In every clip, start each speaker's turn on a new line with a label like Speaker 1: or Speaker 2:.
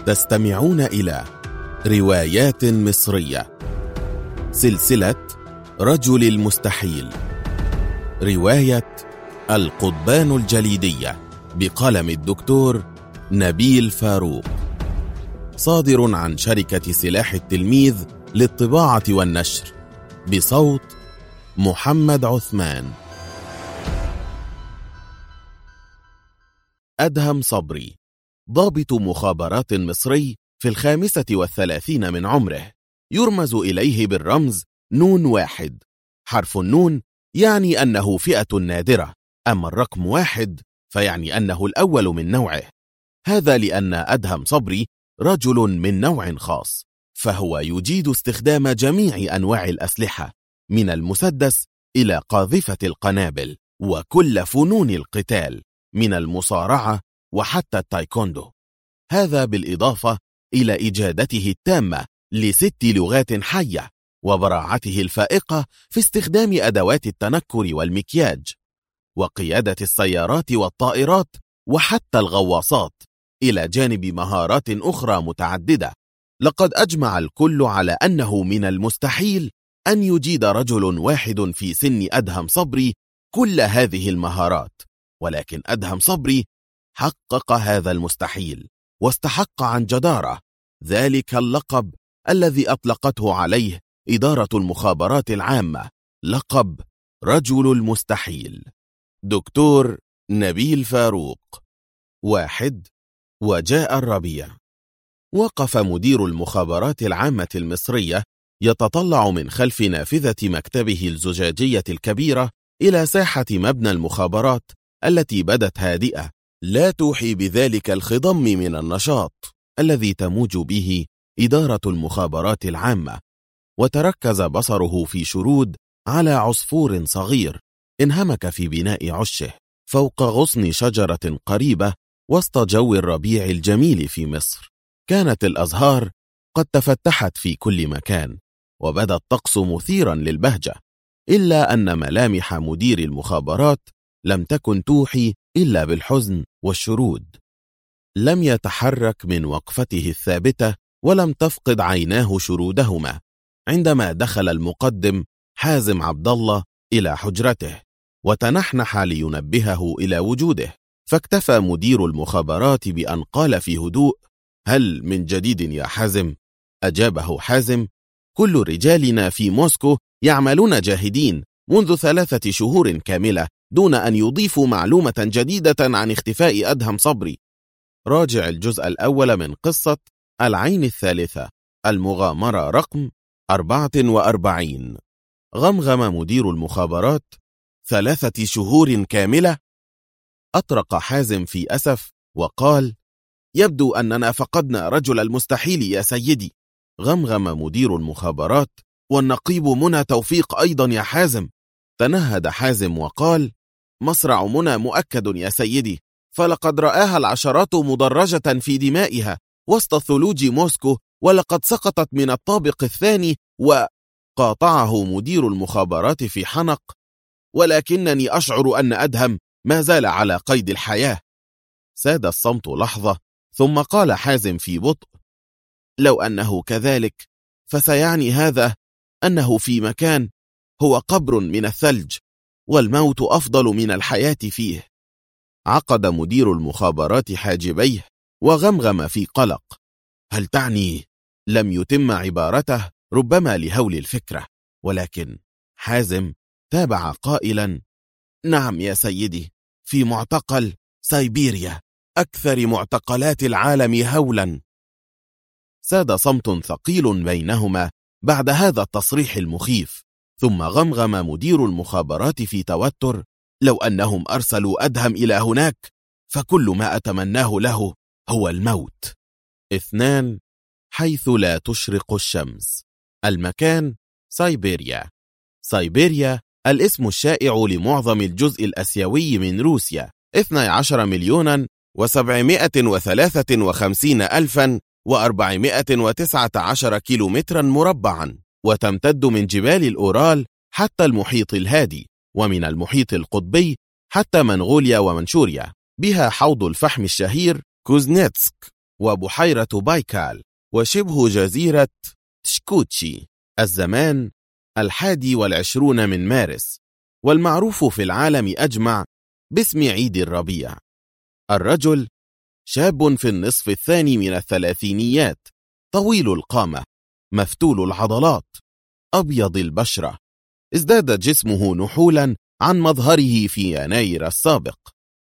Speaker 1: تستمعون إلى روايات مصرية، سلسلة رجل المستحيل، رواية القضبان الجليدية بقلم الدكتور نبيل فاروق، صادر عن شركة سلاح التلميذ للطباعة والنشر، بصوت محمد عثمان. أدهم صبري، ضابط مخابرات مصري في 35 من عمره، يرمز إليه بالرمز نون 1. حرف النون يعني أنه فئة نادرة، أما الرقم 1 فيعني أنه الأول من نوعه. هذا لأن أدهم صبري رجل من نوع خاص، فهو يجيد استخدام جميع أنواع الأسلحة من المسدس إلى قاذفة القنابل، وكل فنون القتال من المصارعة وحتى التايكوندو. هذا بالإضافة إلى إجادته التامة ل6 لغات حية، وبراعته الفائقة في استخدام أدوات التنكر والمكياج، وقيادة السيارات والطائرات وحتى الغواصات، إلى جانب مهارات أخرى متعددة. لقد أجمع الكل على أنه من المستحيل أن يجيد رجل واحد في سن أدهم صبري كل هذه المهارات، ولكن أدهم صبري حقق هذا المستحيل، واستحق عن جدارة ذلك اللقب الذي أطلقته عليه إدارة المخابرات العامة، لقب رجل المستحيل. دكتور نبيل فاروق. 1. وجاء الربيع. وقف مدير المخابرات العامة المصرية يتطلع من خلف نافذة مكتبه الزجاجية الكبيرة إلى ساحة مبنى المخابرات التي بدت هادئة، لا توحي بذلك الخضم من النشاط الذي تموج به إدارة المخابرات العامة. وتركز بصره في شرود على عصفور صغير انهمك في بناء عشه فوق غصن شجرة قريبة وسط جو الربيع الجميل في مصر. كانت الأزهار قد تفتحت في كل مكان، وبدا الطقس مثيرا للبهجة، إلا أن ملامح مدير المخابرات لم تكن توحي إلا بالحزن والشرود. لم يتحرك من وقفته الثابتة، ولم تفقد عيناه شرودهما عندما دخل المقدم حازم عبد الله إلى حجرته وتنحنح لينبهه إلى وجوده، فاكتفى مدير المخابرات بأن قال في هدوء: هل من جديد يا حازم؟ أجابه حازم: كل رجالنا في موسكو يعملون جاهدين منذ 3 شهور كاملة دون أن يضيفوا معلومة جديدة عن اختفاء أدهم صبري. راجع الجزء الأول من قصة العين الثالثة، المغامرة رقم 44. غمغم مدير المخابرات: 3 شهور كاملة؟ أطرق حازم في أسف وقال: يبدو أننا فقدنا رجل المستحيل يا سيدي. غمغم مدير المخابرات: والنقيب منى توفيق أيضا يا حازم. تنهد حازم وقال: مصرع منى مؤكد يا سيدي، فلقد رآها العشرات مدرجة في دمائها وسط ثلوج موسكو، ولقد سقطت من الطابق الثاني. وقاطعه مدير المخابرات في حنق: ولكنني أشعر أن أدهم ما زال على قيد الحياة. ساد الصمت لحظة، ثم قال حازم في بطء: لو أنه كذلك فسيعني هذا أنه في مكان هو قبر من الثلج، والموت أفضل من الحياة فيه. عقد مدير المخابرات حاجبيه وغمغم في قلق. هل تعني؟ لم يتم عبارته، ربما لهول الفكرة، ولكن حازم تابع قائلا: نعم يا سيدي، في معتقل سيبيريا، أكثر معتقلات العالم هولا. ساد صمت ثقيل بينهما بعد هذا التصريح المخيف، ثم غمغم مدير المخابرات في توتر: لو أنهم أرسلوا أدهم إلى هناك فكل ما أتمناه له هو الموت. 2. حيث لا تشرق الشمس. المكان سيبيريا. سيبيريا الاسم الشائع لمعظم الجزء الأسيوي من روسيا، 12,753,419 كيلومترا مربعا، وتمتد من جبال الأورال حتى المحيط الهادي، ومن المحيط القطبي حتى منغوليا ومنشوريا. بها حوض الفحم الشهير كوزنيتسك، وبحيرة بايكال، وشبه جزيرة تشكوتشي. الزمان 21 من مارس، والمعروف في العالم أجمع باسم عيد الربيع. الرجل شاب في النصف الثاني من الثلاثينيات، طويل القامة، مفتول العضلات، أبيض البشرة. ازداد جسمه نحولا عن مظهره في يناير السابق،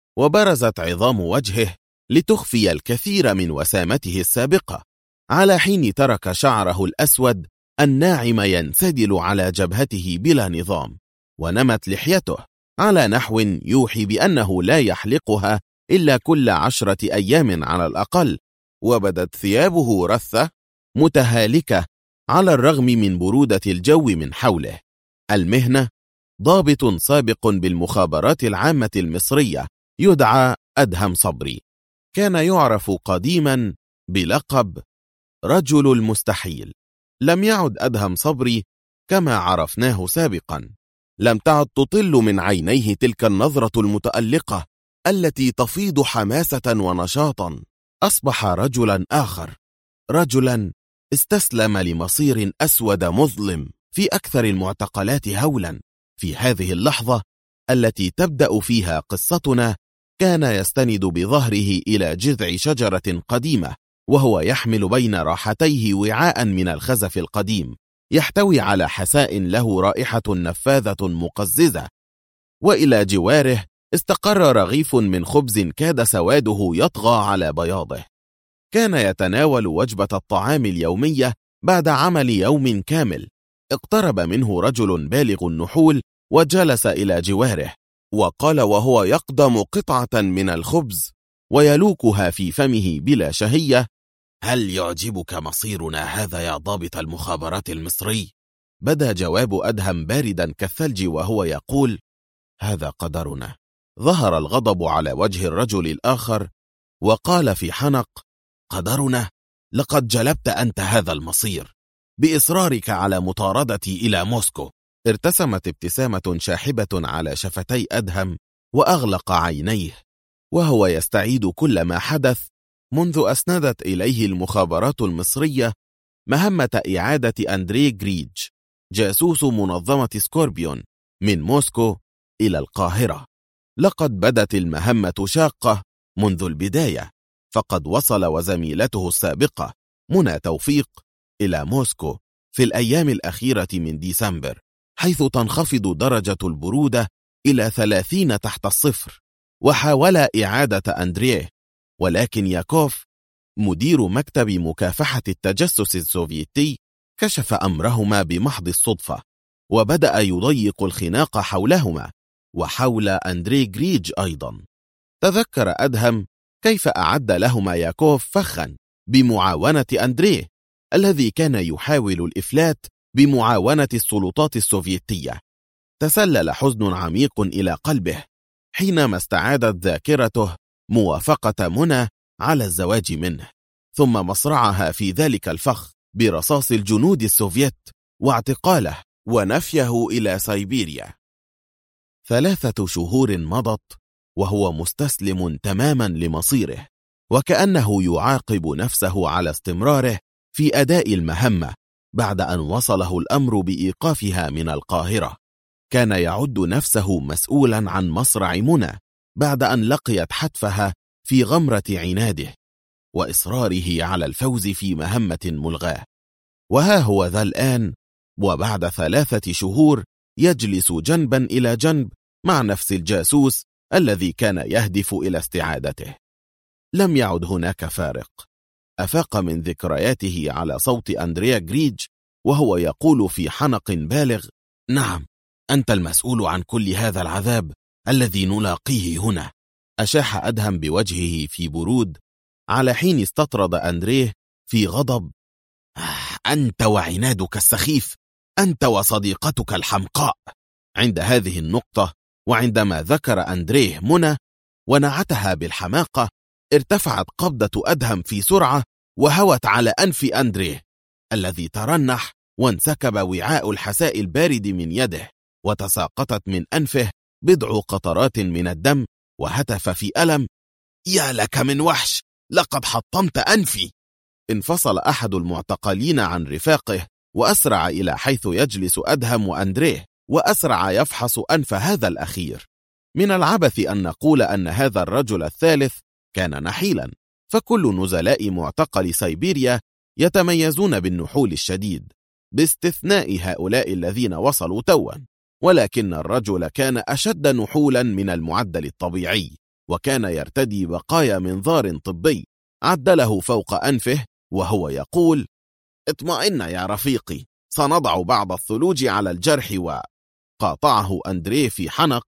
Speaker 1: وبرزت عظام وجهه لتخفي الكثير من وسامته السابقة، على حين ترك شعره الأسود الناعم ينسدل على جبهته بلا نظام، ونمت لحيته على نحو يوحي بأنه لا يحلقها إلا كل 10 أيام على الأقل، وبدت ثيابه رثة متهالكة على الرغم من برودة الجو من حوله. المهنة ضابط سابق بالمخابرات العامة المصرية يدعى أدهم صبري، كان يعرف قديما بلقب رجل المستحيل. لم يعد أدهم صبري كما عرفناه سابقا، لم تعد تطل من عينيه تلك النظرة المتألقة التي تفيض حماسة ونشاطا. أصبح رجلا آخر، رجلا استسلم لمصير أسود مظلم في أكثر المعتقلات هولا. في هذه اللحظة التي تبدأ فيها قصتنا، كان يستند بظهره إلى جذع شجرة قديمة، وهو يحمل بين راحتيه وعاء من الخزف القديم يحتوي على حساء له رائحة نفاذة مقززة، وإلى جواره استقر رغيف من خبز كاد سواده يطغى على بياضه. كان يتناول وجبة الطعام اليومية بعد عمل يوم كامل. اقترب منه رجل بالغ النحول وجلس إلى جواره، وقال وهو يقدم قطعة من الخبز ويلوكها في فمه بلا شهية: هل يعجبك مصيرنا هذا يا ضابط المخابرات المصري؟ بدا جواب أدهم باردا كالثلج وهو يقول: هذا قدرنا. ظهر الغضب على وجه الرجل الآخر وقال في حنق: قدرنا؟ لقد جلبت أنت هذا المصير بإصرارك على مطاردتي إلى موسكو. ارتسمت ابتسامة شاحبة على شفتي أدهم، وأغلق عينيه وهو يستعيد كل ما حدث منذ أسندت إليه المخابرات المصرية مهمة إعادة أندري جريج، جاسوس منظمة سكوربيون، من موسكو إلى القاهرة. لقد بدت المهمة شاقة منذ البداية، فقد وصل وزميلته السابقة منى توفيق إلى موسكو في الأيام الأخيرة من ديسمبر، حيث تنخفض درجة البرودة إلى 30 تحت الصفر، وحاول إعادة أندريه، ولكن ياكوف مدير مكتب مكافحة التجسس السوفيتي كشف أمرهما بمحض الصدفة، وبدأ يضيق الخناق حولهما وحول أندري جريج أيضا. تذكر أدهم كيف أعد لهما ياكوف فخا بمعاونة أندريه الذي كان يحاول الإفلات بمعاونة السلطات السوفيتية. تسلل حزن عميق إلى قلبه حينما استعادت ذاكرته موافقة منى على الزواج منه، ثم مصرعها في ذلك الفخ برصاص الجنود السوفيت واعتقاله ونفيه إلى سيبيريا. 3 شهور مضت وهو مستسلم تماما لمصيره، وكأنه يعاقب نفسه على استمراره في أداء المهمة بعد أن وصله الأمر بإيقافها من القاهرة. كان يعد نفسه مسؤولا عن مصرع منى بعد أن لقيت حتفها في غمرة عناده وإصراره على الفوز في مهمة ملغاة. وها هو ذا الآن، وبعد 3 شهور يجلس جنبا إلى جنب مع نفس الجاسوس الذي كان يهدف إلى استعادته. لم يعد هناك فارق. أفاق من ذكرياته على صوت أندريا جريج وهو يقول في حنق بالغ: نعم، أنت المسؤول عن كل هذا العذاب الذي نلاقيه هنا. أشاح أدهم بوجهه في برود، على حين استطرد أندريه في غضب: أنت وعنادك السخيف، أنت وصديقتك الحمقاء. عند هذه النقطة، وعندما ذكر أندريه منى ونعتها بالحماقة، ارتفعت قبضة أدهم في سرعة وهوت على أنف أندريه الذي ترنح، وانسكب وعاء الحساء البارد من يده، وتساقطت من أنفه بضع قطرات من الدم، وهتف في ألم: يا لك من وحش، لقد حطمت أنفي. انفصل أحد المعتقلين عن رفاقه وأسرع إلى حيث يجلس أدهم وأندريه، وأسرع يفحص أنف هذا الأخير. من العبث أن نقول أن هذا الرجل الثالث كان نحيلا، فكل نزلاء معتقل سيبيريا يتميزون بالنحول الشديد باستثناء هؤلاء الذين وصلوا توا، ولكن الرجل كان أشد نحولا من المعدل الطبيعي، وكان يرتدي بقايا منظار طبي عدله فوق أنفه وهو يقول: اطمئن يا رفيقي، سنضع بعض الثلوج على الجرح. وقاطعه أندريه في حنق: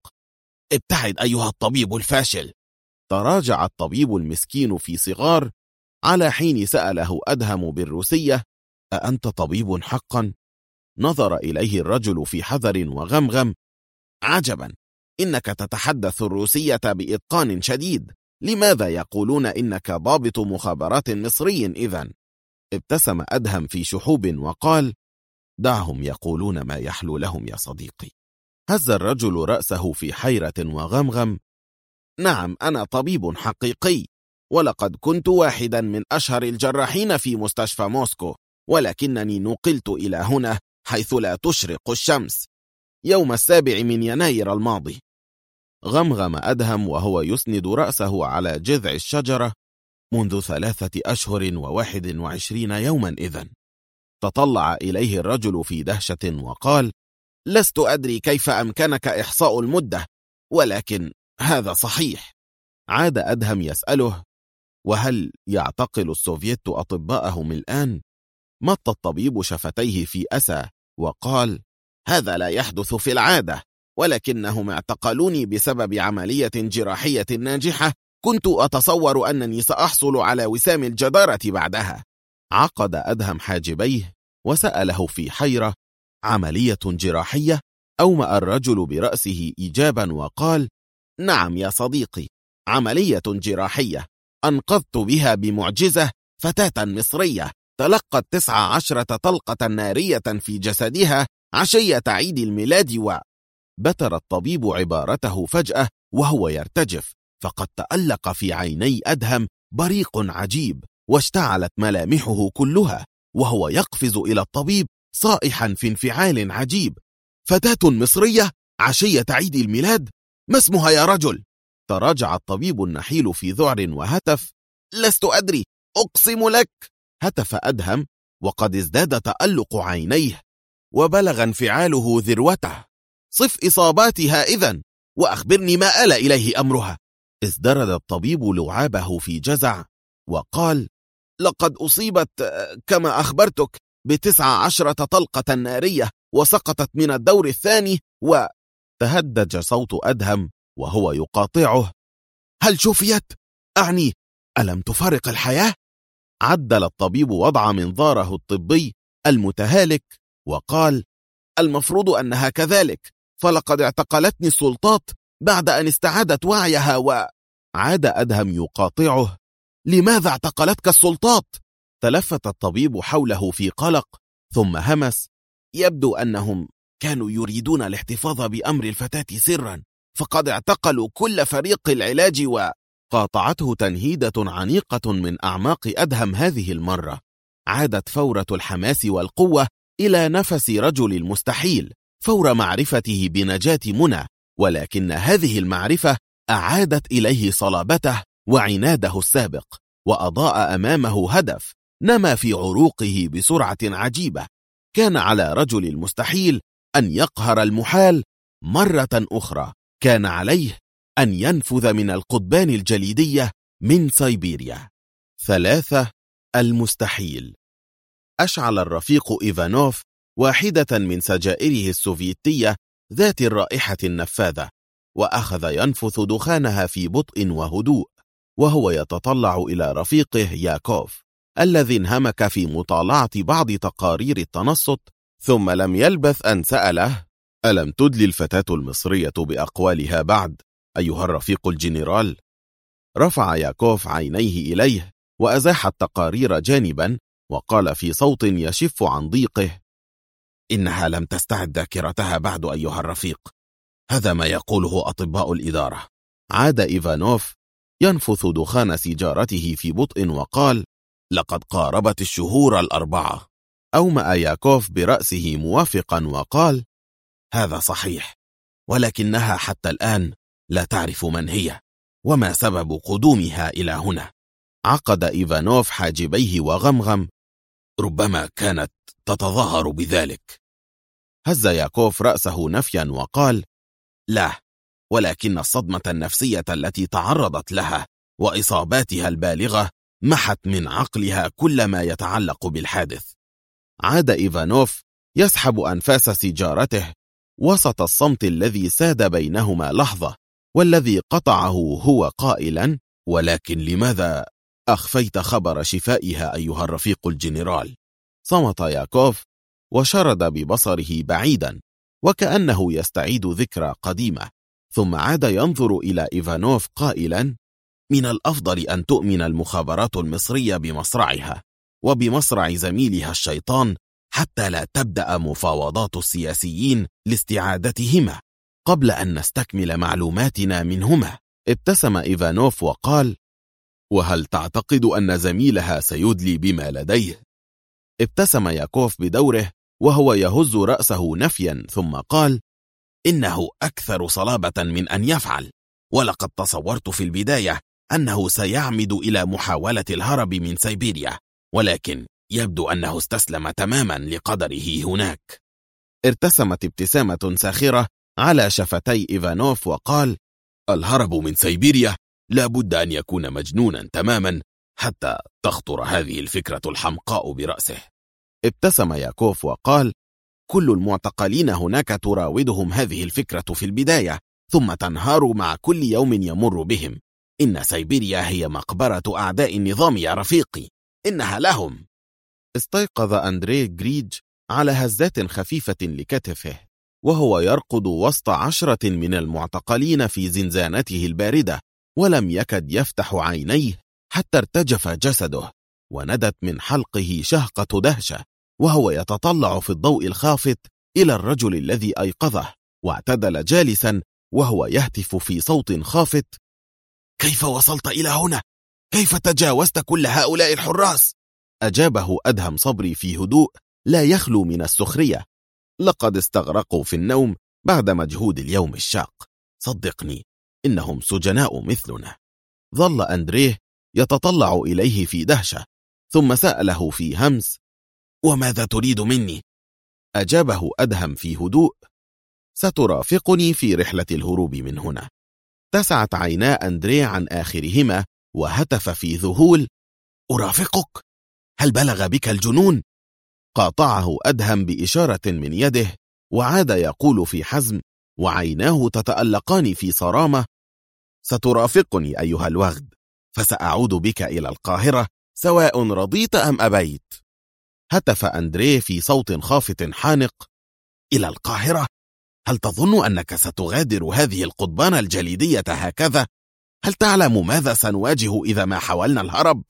Speaker 1: ابتعد أيها الطبيب الفاشل. تراجع الطبيب المسكين في صغار على حين سأله أدهم بالروسية: أأنت طبيب حقا؟ نظر إليه الرجل في حذر وغمغم: عجبا، إنك تتحدث الروسية بإتقان شديد، لماذا يقولون إنك ضابط مخابرات مصري إذن؟ ابتسم أدهم في شحوب وقال: دعهم يقولون ما يحلو لهم يا صديقي. هز الرجل رأسه في حيرة وغمغم: نعم، أنا طبيب حقيقي، ولقد كنت واحدا من أشهر الجراحين في مستشفى موسكو، ولكنني نقلت إلى هنا حيث لا تشرق الشمس يوم 7 من يناير الماضي. غمغم أدهم وهو يسند رأسه على جذع الشجرة: منذ 3 أشهر و21 يوما إذن. تطلع إليه الرجل في دهشة وقال: لست أدري كيف أمكنك إحصاء المدة، ولكن هذا صحيح. عاد أدهم يسأله: وهل يعتقل السوفييت أطباءهم الآن؟ مط الطبيب شفتيه في أسى وقال: هذا لا يحدث في العادة، ولكنهم اعتقلوني بسبب عملية جراحية ناجحة كنت أتصور أنني سأحصل على وسام الجدارة بعدها. عقد أدهم حاجبيه وسأله في حيرة: عملية جراحية؟ أومأ الرجل برأسه إيجابا وقال: نعم يا صديقي، عملية جراحية أنقذت بها بمعجزة فتاة مصرية تلقت 19 طلقة نارية في جسدها عشية عيد الميلاد. بتر الطبيب عبارته فجأة وهو يرتجف، فقد تألق في عيني أدهم بريق عجيب، واشتعلت ملامحه كلها وهو يقفز إلى الطبيب صائحا في انفعال عجيب: فتاة مصرية عشية عيد الميلاد؟ ما اسمها يا رجل؟ تراجع الطبيب النحيل في ذعر وهتف: لست أدري، أقسم لك. هتف أدهم وقد ازداد تألق عينيه وبلغ انفعاله ذروته: صف إصاباتها إذن، وأخبرني ما آل إليه أمرها. ازدرد الطبيب لعابه في جزع وقال: لقد أصيبت كما أخبرتك ب19 طلقة نارية، وسقطت من الدور الثاني. وتهدج صوت أدهم وهو يقاطعه: هل شفيت؟ أعني ألم تفارق الحياة؟ عدل الطبيب وضع منظاره الطبي المتهالك وقال: المفروض أنها كذلك، فلقد اعتقلتني السلطات بعد أن استعادت وعيها. وعاد أدهم يقاطعه: لماذا اعتقلتك السلطات؟ تلفت الطبيب حوله في قلق ثم همس: يبدو أنهم كانوا يريدون الاحتفاظ بأمر الفتاة سرا، فقد اعتقلوا كل فريق العلاج. وقاطعته تنهيدة عنيقة من أعماق أدهم هذه المرة. عادت فورة الحماس والقوة إلى نفس رجل المستحيل فور معرفته بنجاة منى، ولكن هذه المعرفة أعادت إليه صلابته وعناده السابق، وأضاء أمامه هدف نما في عروقه بسرعة عجيبة. كان على رجل المستحيل أن يقهر المحال مرة أخرى، كان عليه أن ينفذ من القضبان الجليدية من سيبيريا. 3. المستحيل. أشعل الرفيق إيفانوف واحدة من سجائره السوفيتية ذات الرائحة النفاذة، وأخذ ينفث دخانها في بطء وهدوء وهو يتطلع إلى رفيقه ياكوف الذي انهمك في مطالعة بعض تقارير التنصت، ثم لم يلبث أن سأله: ألم تدلي الفتاة المصرية بأقوالها بعد أيها الرفيق الجنرال؟ رفع ياكوف عينيه إليه وأزاح التقارير جانبا وقال في صوت يشف عن ضيقه: إنها لم تستعد ذاكرتها بعد أيها الرفيق، هذا ما يقوله أطباء الإدارة. عاد إيفانوف ينفث دخان سيجارته في بطء وقال: لقد قاربت الشهور 4. أومأ ياكوف برأسه موافقا وقال: هذا صحيح، ولكنها حتى الآن لا تعرف من هي وما سبب قدومها إلى هنا. عقد إيفانوف حاجبيه وغمغم: ربما كانت تتظاهر بذلك. هز ياكوف رأسه نفيا وقال: لا، ولكن الصدمة النفسية التي تعرضت لها وإصاباتها البالغة محت من عقلها كل ما يتعلق بالحادث. عاد إيفانوف يسحب أنفاس سيجارته وسط الصمت الذي ساد بينهما لحظة، والذي قطعه هو قائلا: ولكن لماذا أخفيت خبر شفائها أيها الرفيق الجنرال؟ صمت ياكوف وشرد ببصره بعيدا وكأنه يستعيد ذكرى قديمة، ثم عاد ينظر إلى إيفانوف قائلا: من الأفضل أن تؤمن المخابرات المصرية بمصرعها وبمصرع زميلها الشيطان حتى لا تبدأ مفاوضات السياسيين لاستعادتهما قبل أن نستكمل معلوماتنا منهما. ابتسم إيفانوف وقال: وهل تعتقد أن زميلها سيدلي بما لديه؟ ابتسم ياكوف بدوره وهو يهز رأسه نفيا، ثم قال: إنه أكثر صلابة من أن يفعل، ولقد تصورت في البداية أنه سيعمد إلى محاولة الهرب من سيبيريا، ولكن يبدو أنه استسلم تماما لقدره هناك. ارتسمت ابتسامة ساخرة على شفتي إيفانوف وقال: الهرب من سيبيريا لابد أن يكون مجنونا تماما حتى تخطر هذه الفكرة الحمقاء برأسه. ابتسم ياكوف وقال: كل المعتقلين هناك تراودهم هذه الفكرة في البداية، ثم تنهار مع كل يوم يمر بهم. إن سيبيريا هي مقبرة أعداء النظام يا رفيقي، إنها لهم. استيقظ أندريه جريج على هزات خفيفة لكتفه وهو يرقد وسط 10 من المعتقلين في زنزانته الباردة، ولم يكد يفتح عينيه حتى ارتجف جسده، وندت من حلقه شهقة دهشة وهو يتطلع في الضوء الخافت إلى الرجل الذي أيقظه، واعتدل جالسا وهو يهتف في صوت خافت: كيف وصلت إلى هنا؟ كيف تجاوزت كل هؤلاء الحراس؟ أجابه أدهم صبري في هدوء لا يخلو من السخرية: لقد استغرقوا في النوم بعد مجهود اليوم الشاق، صدقني إنهم سجناء مثلنا. ظل أندريه يتطلع إليه في دهشة، ثم سأله في همس: وماذا تريد مني؟ أجابه أدهم في هدوء: سترافقني في رحلة الهروب من هنا. اتسعت عينا أندريه عن آخرهما وهتف في ذهول: أرافقك؟ هل بلغ بك الجنون؟ قاطعه أدهم بإشارة من يده وعاد يقول في حزم وعيناه تتألقان في صرامة: سترافقني أيها الوغد، فسأعود بك إلى القاهرة سواء رضيت أم أبيت. هتف أندريه في صوت خافت حانق: إلى القاهرة؟ هل تظن أنك ستغادر هذه القضبان الجليدية هكذا؟ هل تعلم ماذا سنواجه إذا ما حاولنا الهرب؟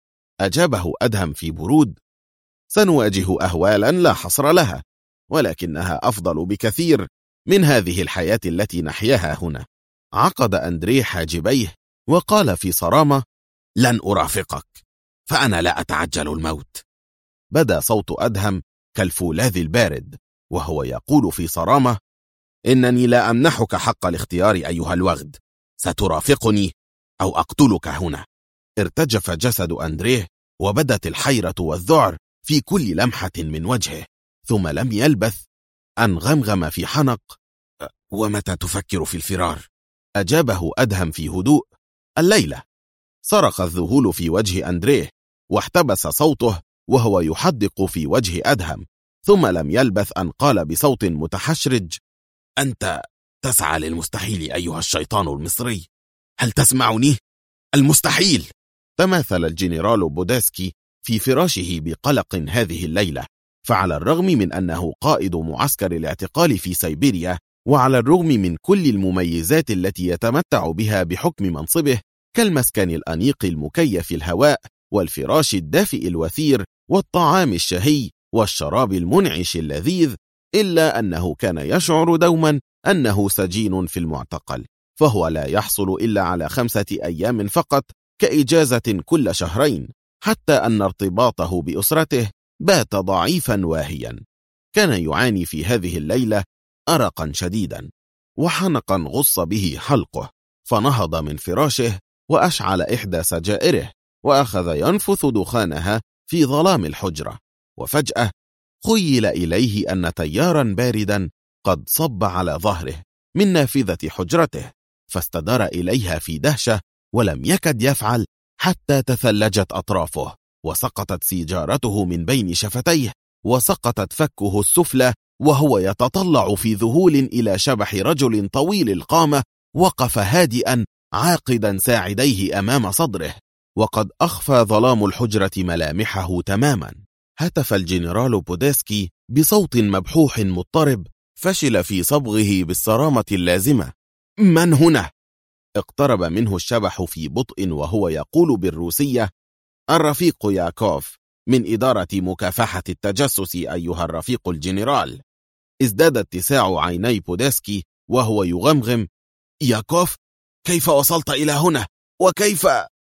Speaker 1: أجابه أدهم في برود: سنواجه أهوالا لا حصر لها، ولكنها أفضل بكثير من هذه الحياة التي نحياها هنا. عقد أندريه حاجبيه وقال في صرامة: لن أرافقك، فأنا لا أتعجل الموت. بدا صوت أدهم كالفولاذ البارد وهو يقول في صرامة: إنني لا أمنحك حق الاختيار أيها الوغد، سترافقني أو أقتلك هنا. ارتجف جسد أندريه وبدت الحيرة والذعر في كل لمحة من وجهه، ثم لم يلبث أن غمغم في حنق: ومتى تفكر في الفرار؟ أجابه أدهم في هدوء: الليلة. صرخ الذهول في وجه أندريه واحتبس صوته وهو يحدق في وجه أدهم، ثم لم يلبث أن قال بصوت متحشرج: أنت تسعى للمستحيل أيها الشيطان المصري، هل تسمعني؟ المستحيل! تماثل الجنرال بوداسكي في فراشه بقلق هذه الليلة، فعلى الرغم من أنه قائد معسكر الاعتقال في سيبيريا، وعلى الرغم من كل المميزات التي يتمتع بها بحكم منصبه كالمسكن الأنيق المكيف الهواء والفراش الدافئ الوثير والطعام الشهي والشراب المنعش اللذيذ، إلا أنه كان يشعر دوما أنه سجين في المعتقل، فهو لا يحصل إلا على 5 أيام فقط كإجازة كل شهرين، حتى أن ارتباطه بأسرته بات ضعيفا واهيا. كان يعاني في هذه الليلة أرقا شديدا، وحنقا غص به حلقه، فنهض من فراشه وأشعل إحدى سجائره وأخذ ينفث دخانها في ظلام الحجرة. وفجأة خيل إليه أن تيارا باردا قد صب على ظهره من نافذة حجرته، فاستدار إليها في دهشة، ولم يكد يفعل حتى تثلجت أطرافه، وسقطت سيجارته من بين شفتيه، وسقطت فكه السفلى، وهو يتطلع في ذهول إلى شبح رجل طويل القامة وقف هادئا عاقدا ساعديه أمام صدره، وقد أخفى ظلام الحجرة ملامحه تماما. هتف الجنرال بوديسكي بصوت مبحوح مضطرب فشل في صبغه بالصرامة اللازمة: من هنا؟ اقترب منه الشبح في بطء وهو يقول بالروسية: الرفيق ياكوف من إدارة مكافحة التجسس أيها الرفيق الجنرال. ازداد اتساع عيني بوديسكي وهو يغمغم: ياكوف، كيف وصلت إلى هنا؟ وكيف؟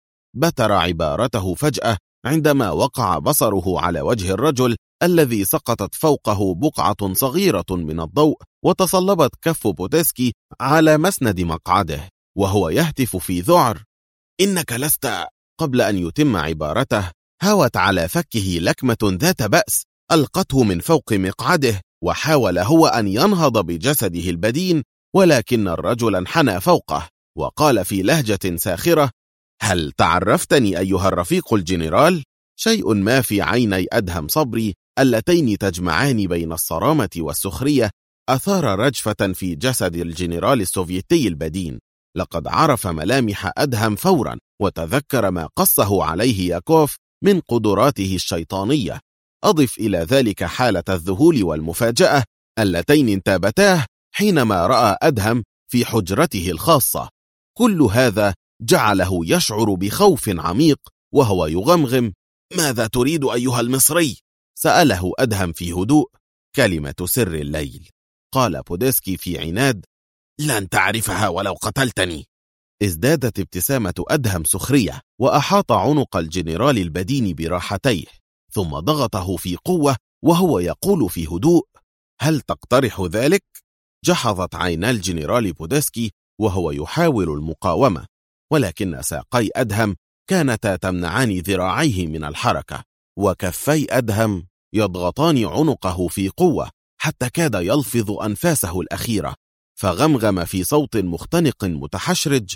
Speaker 1: بتر عبارته فجأة عندما وقع بصره على وجه الرجل الذي سقطت فوقه بقعة صغيرة من الضوء، وتصلبت كف بوديسكي على مسند مقعده وهو يهتف في ذعر: إنك لست. قبل أن يتم عبارته هوت على فكه لكمة ذات بأس ألقته من فوق مقعده، وحاول هو أن ينهض بجسده البدين، ولكن الرجل انحنى فوقه وقال في لهجة ساخرة: هل تعرفتني أيها الرفيق الجنرال؟ شيء ما في عيني أدهم صبري اللتين تجمعان بين الصرامة والسخرية أثار رجفة في جسد الجنرال السوفيتي البدين. لقد عرف ملامح أدهم فورا، وتذكر ما قصه عليه ياكوف من قدراته الشيطانية. أضف إلى ذلك حالة الذهول والمفاجأة اللتين انتابتاه حينما رأى أدهم في حجرته الخاصة. كل هذا جعله يشعر بخوف عميق وهو يغمغم: ماذا تريد أيها المصري؟ سأله أدهم في هدوء: كلمة سر الليل. قال بوديسكي في عناد: لن تعرفها ولو قتلتني. ازدادت ابتسامة أدهم سخرية، وأحاط عنق الجنرال البدين براحتيه، ثم ضغطه في قوة وهو يقول في هدوء: هل تقترح ذلك؟ جحظت عينا الجنرال بوديسكي وهو يحاول المقاومة، ولكن ساقي أدهم كانتا تمنعان ذراعيه من الحركة، وكفي أدهم يضغطان عنقه في قوة حتى كاد يلفظ أنفاسه الأخيرة، فغمغم في صوت مختنق متحشرج: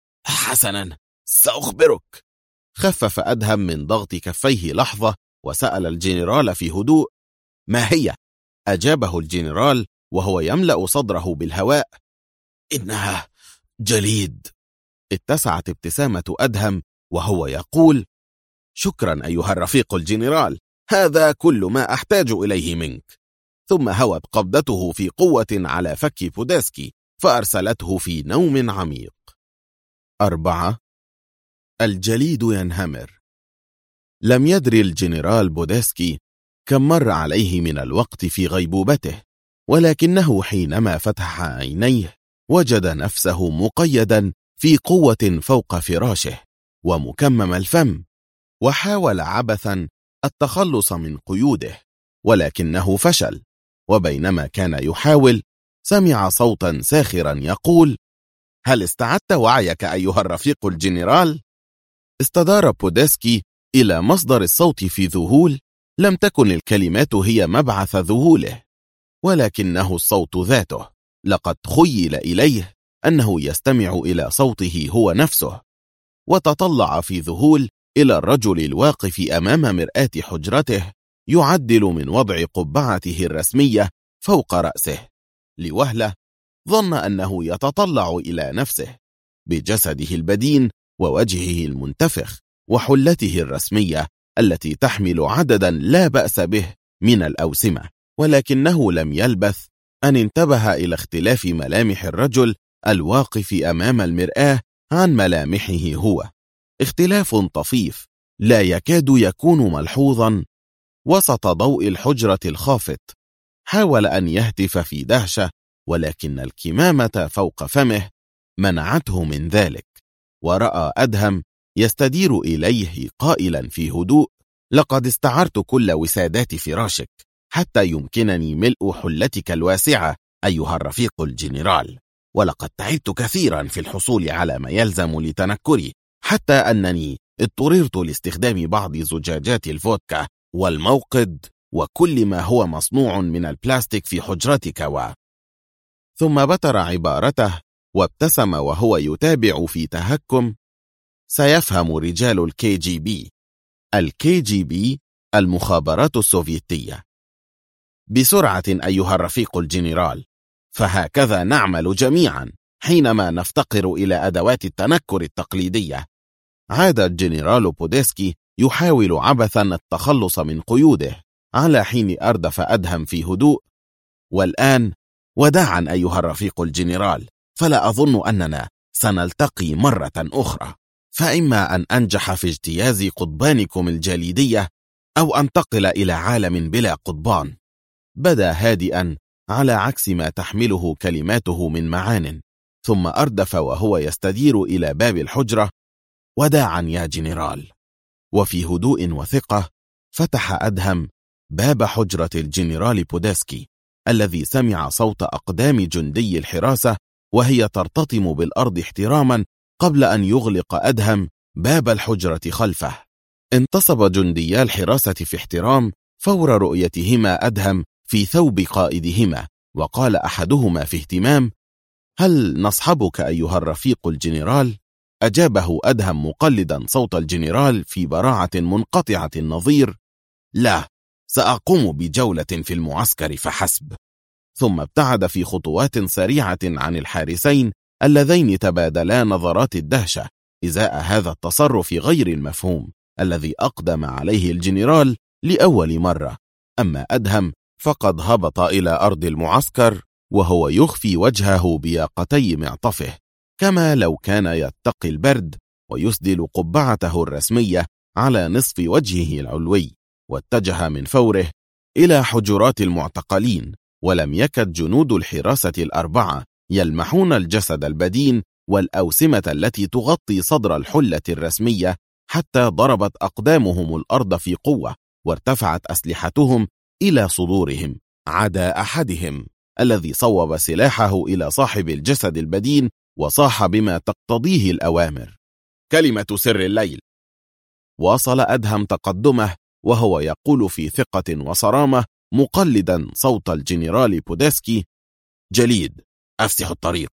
Speaker 1: حسنا، سأخبرك. خفف أدهم من ضغط كفيه لحظة وسأل الجنرال في هدوء: ما هي؟ أجابه الجنرال وهو يملأ صدره بالهواء: إنها جليد. اتسعت ابتسامة أدهم وهو يقول: شكرا أيها الرفيق الجنرال، هذا كل ما أحتاج إليه منك. ثم هوت قبضته في قوة على فك بوديسكي فأرسلته في نوم عميق. 4. الجليد ينهمر. لم يدري الجنرال بوديسكي كم مر عليه من الوقت في غيبوبته، ولكنه حينما فتح عينيه وجد نفسه مقيدا في قوة فوق فراشه ومكمم الفم، وحاول عبثا التخلص من قيوده، ولكنه فشل. وبينما كان يحاول سمع صوتا ساخرا يقول: هل استعدت وعيك أيها الرفيق الجنرال؟ استدار بوديسكي إلى مصدر الصوت في ذهول. لم تكن الكلمات هي مبعث ذهوله، ولكنه الصوت ذاته. لقد خيل إليه أنه يستمع إلى صوته هو نفسه، وتطلع في ذهول إلى الرجل الواقف أمام مرآة حجرته يعدل من وضع قبعته الرسمية فوق رأسه. لوهلة ظن أنه يتطلع إلى نفسه بجسده البدين ووجهه المنتفخ وحلته الرسمية التي تحمل عددا لا بأس به من الأوسمة، ولكنه لم يلبث أن انتبه إلى اختلاف ملامح الرجل الواقف أمام المرآة عن ملامحه هو، اختلاف طفيف لا يكاد يكون ملحوظا وسط ضوء الحجرة الخافت. حاول أن يهتف في دهشة، ولكن الكمامة فوق فمه منعته من ذلك، ورأى أدهم يستدير إليه قائلا في هدوء: لقد استعرت كل وسادات فراشك حتى يمكنني ملء حلتك الواسعة أيها الرفيق الجنرال، ولقد تعبت كثيرا في الحصول على ما يلزم لتنكري، حتى أنني اضطررت لاستخدام بعض زجاجات الفودكا والموقد وكل ما هو مصنوع من البلاستيك في حجرتك ثم بتر عبارته وابتسم وهو يتابع في تهكم: سيفهم رجال الكي جي بي. الكي جي بي المخابرات السوفيتية. بسرعة أيها الرفيق الجنرال، فهكذا نعمل جميعا حينما نفتقر إلى أدوات التنكر التقليدية. عاد الجنرال بوديسكي يحاول عبثا التخلص من قيوده، على حين أردف أدهم في هدوء: والآن وداعا أيها الرفيق الجنرال، فلا أظن أننا سنلتقي مرة أخرى، فإما أن أنجح في اجتياز قضبانكم الجليدية أو أنتقل إلى عالم بلا قضبان. بدا هادئا على عكس ما تحمله كلماته من معان، ثم أردف وهو يستدير إلى باب الحجرة: وداعا يا جنرال. وفي هدوء وثقة فتح أدهم باب حجرة الجنرال بوديسكي، الذي سمع صوت أقدام جندي الحراسة وهي ترتطم بالأرض احتراما قبل أن يغلق أدهم باب الحجرة خلفه. انتصب جنديا الحراسة في احترام فور رؤيتهما أدهم في ثوب قائدهما، وقال أحدهما في اهتمام: هل نصحبك أيها الرفيق الجنرال؟ أجابه أدهم مقلدا صوت الجنرال في براعة منقطعة النظير: لا، سأقوم بجولة في المعسكر فحسب. ثم ابتعد في خطوات سريعة عن الحارسين اللذين تبادلا نظرات الدهشة إزاء هذا التصرف غير المفهوم الذي أقدم عليه الجنرال لأول مرة. أما أدهم فقد هبط إلى أرض المعسكر وهو يخفي وجهه بياقتي معطفه، كما لو كان يتقي البرد، ويسدل قبعته الرسمية على نصف وجهه العلوي، واتجه من فوره إلى حجرات المعتقلين. ولم يكد جنود الحراسة الأربعة يلمحون الجسد البدين والأوسمة التي تغطي صدر الحلة الرسمية حتى ضربت أقدامهم الأرض في قوة، وارتفعت أسلحتهم إلى صدورهم، عدا أحدهم الذي صوب سلاحه إلى صاحب الجسد البدين وصاح بما تقتضيه الأوامر: كلمة سر الليل. واصل أدهم تقدمه وهو يقول في ثقة وصرامة مقلدا صوت الجنرال بوديسكي: جليد، أفسح الطريق.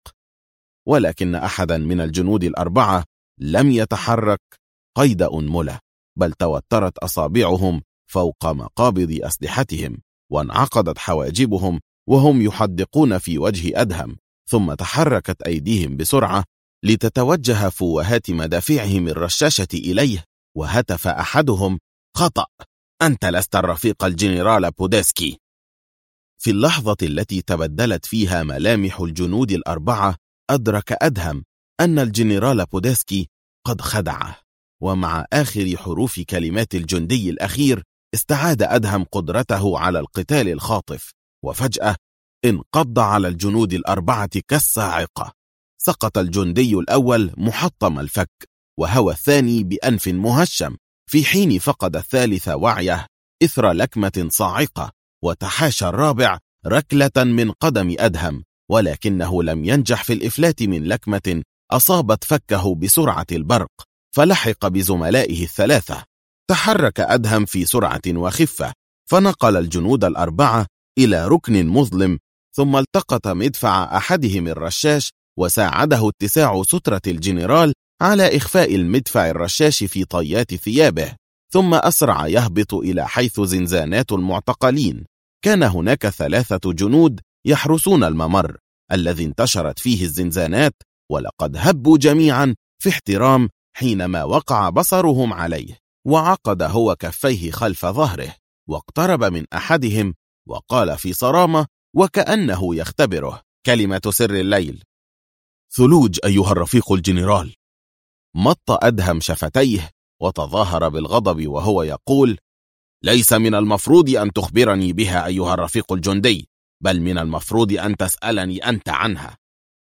Speaker 1: ولكن أحدا من الجنود الأربعة لم يتحرك قيد أنملة، بل توترت أصابعهم فوق مقابض أسلحتهم، وانعقدت حواجبهم وهم يحدقون في وجه أدهم، ثم تحركت أيديهم بسرعة لتتوجه فوهات مدافعهم الرشاشة إليه، وهتف أحدهم: خطأ، أنت لست الرفيق الجنرال بوديسكي. في اللحظة التي تبدلت فيها ملامح الجنود الأربعة أدرك أدهم أن الجنرال بوديسكي قد خدعه، ومع آخر حروف كلمات الجندي الأخير استعاد أدهم قدرته على القتال الخاطف، وفجأة انقض على الجنود الأربعة كالصاعقة. سقط الجندي الأول محطم الفك، وهوى الثاني بأنف مهشم، في حين فقد الثالث وعيه إثر لكمة صاعقة، وتحاشى الرابع ركلة من قدم أدهم، ولكنه لم ينجح في الإفلات من لكمة أصابت فكه بسرعة البرق، فلحق بزملائه الثلاثة. تحرك أدهم في سرعة وخفة، فنقل الجنود الأربعة إلى ركن مظلم، ثم التقط مدفع أحدهم الرشاش، وساعده اتساع سترة الجنرال على إخفاء المدفع الرشاش في طيات ثيابه، ثم أسرع يهبط إلى حيث زنزانات المعتقلين. كان هناك 3 جنود يحرسون الممر الذي انتشرت فيه الزنزانات، ولقد هبوا جميعا في احترام حينما وقع بصرهم عليه، وعقد هو كفيه خلف ظهره، واقترب من أحدهم وقال في صرامة وكأنه يختبره: كلمة سر الليل. ثلوج أيها الرفيق الجنرال. مط أدهم شفتيه وتظاهر بالغضب وهو يقول: ليس من المفروض أن تخبرني بها أيها الرفيق الجندي، بل من المفروض أن تسألني أنت عنها.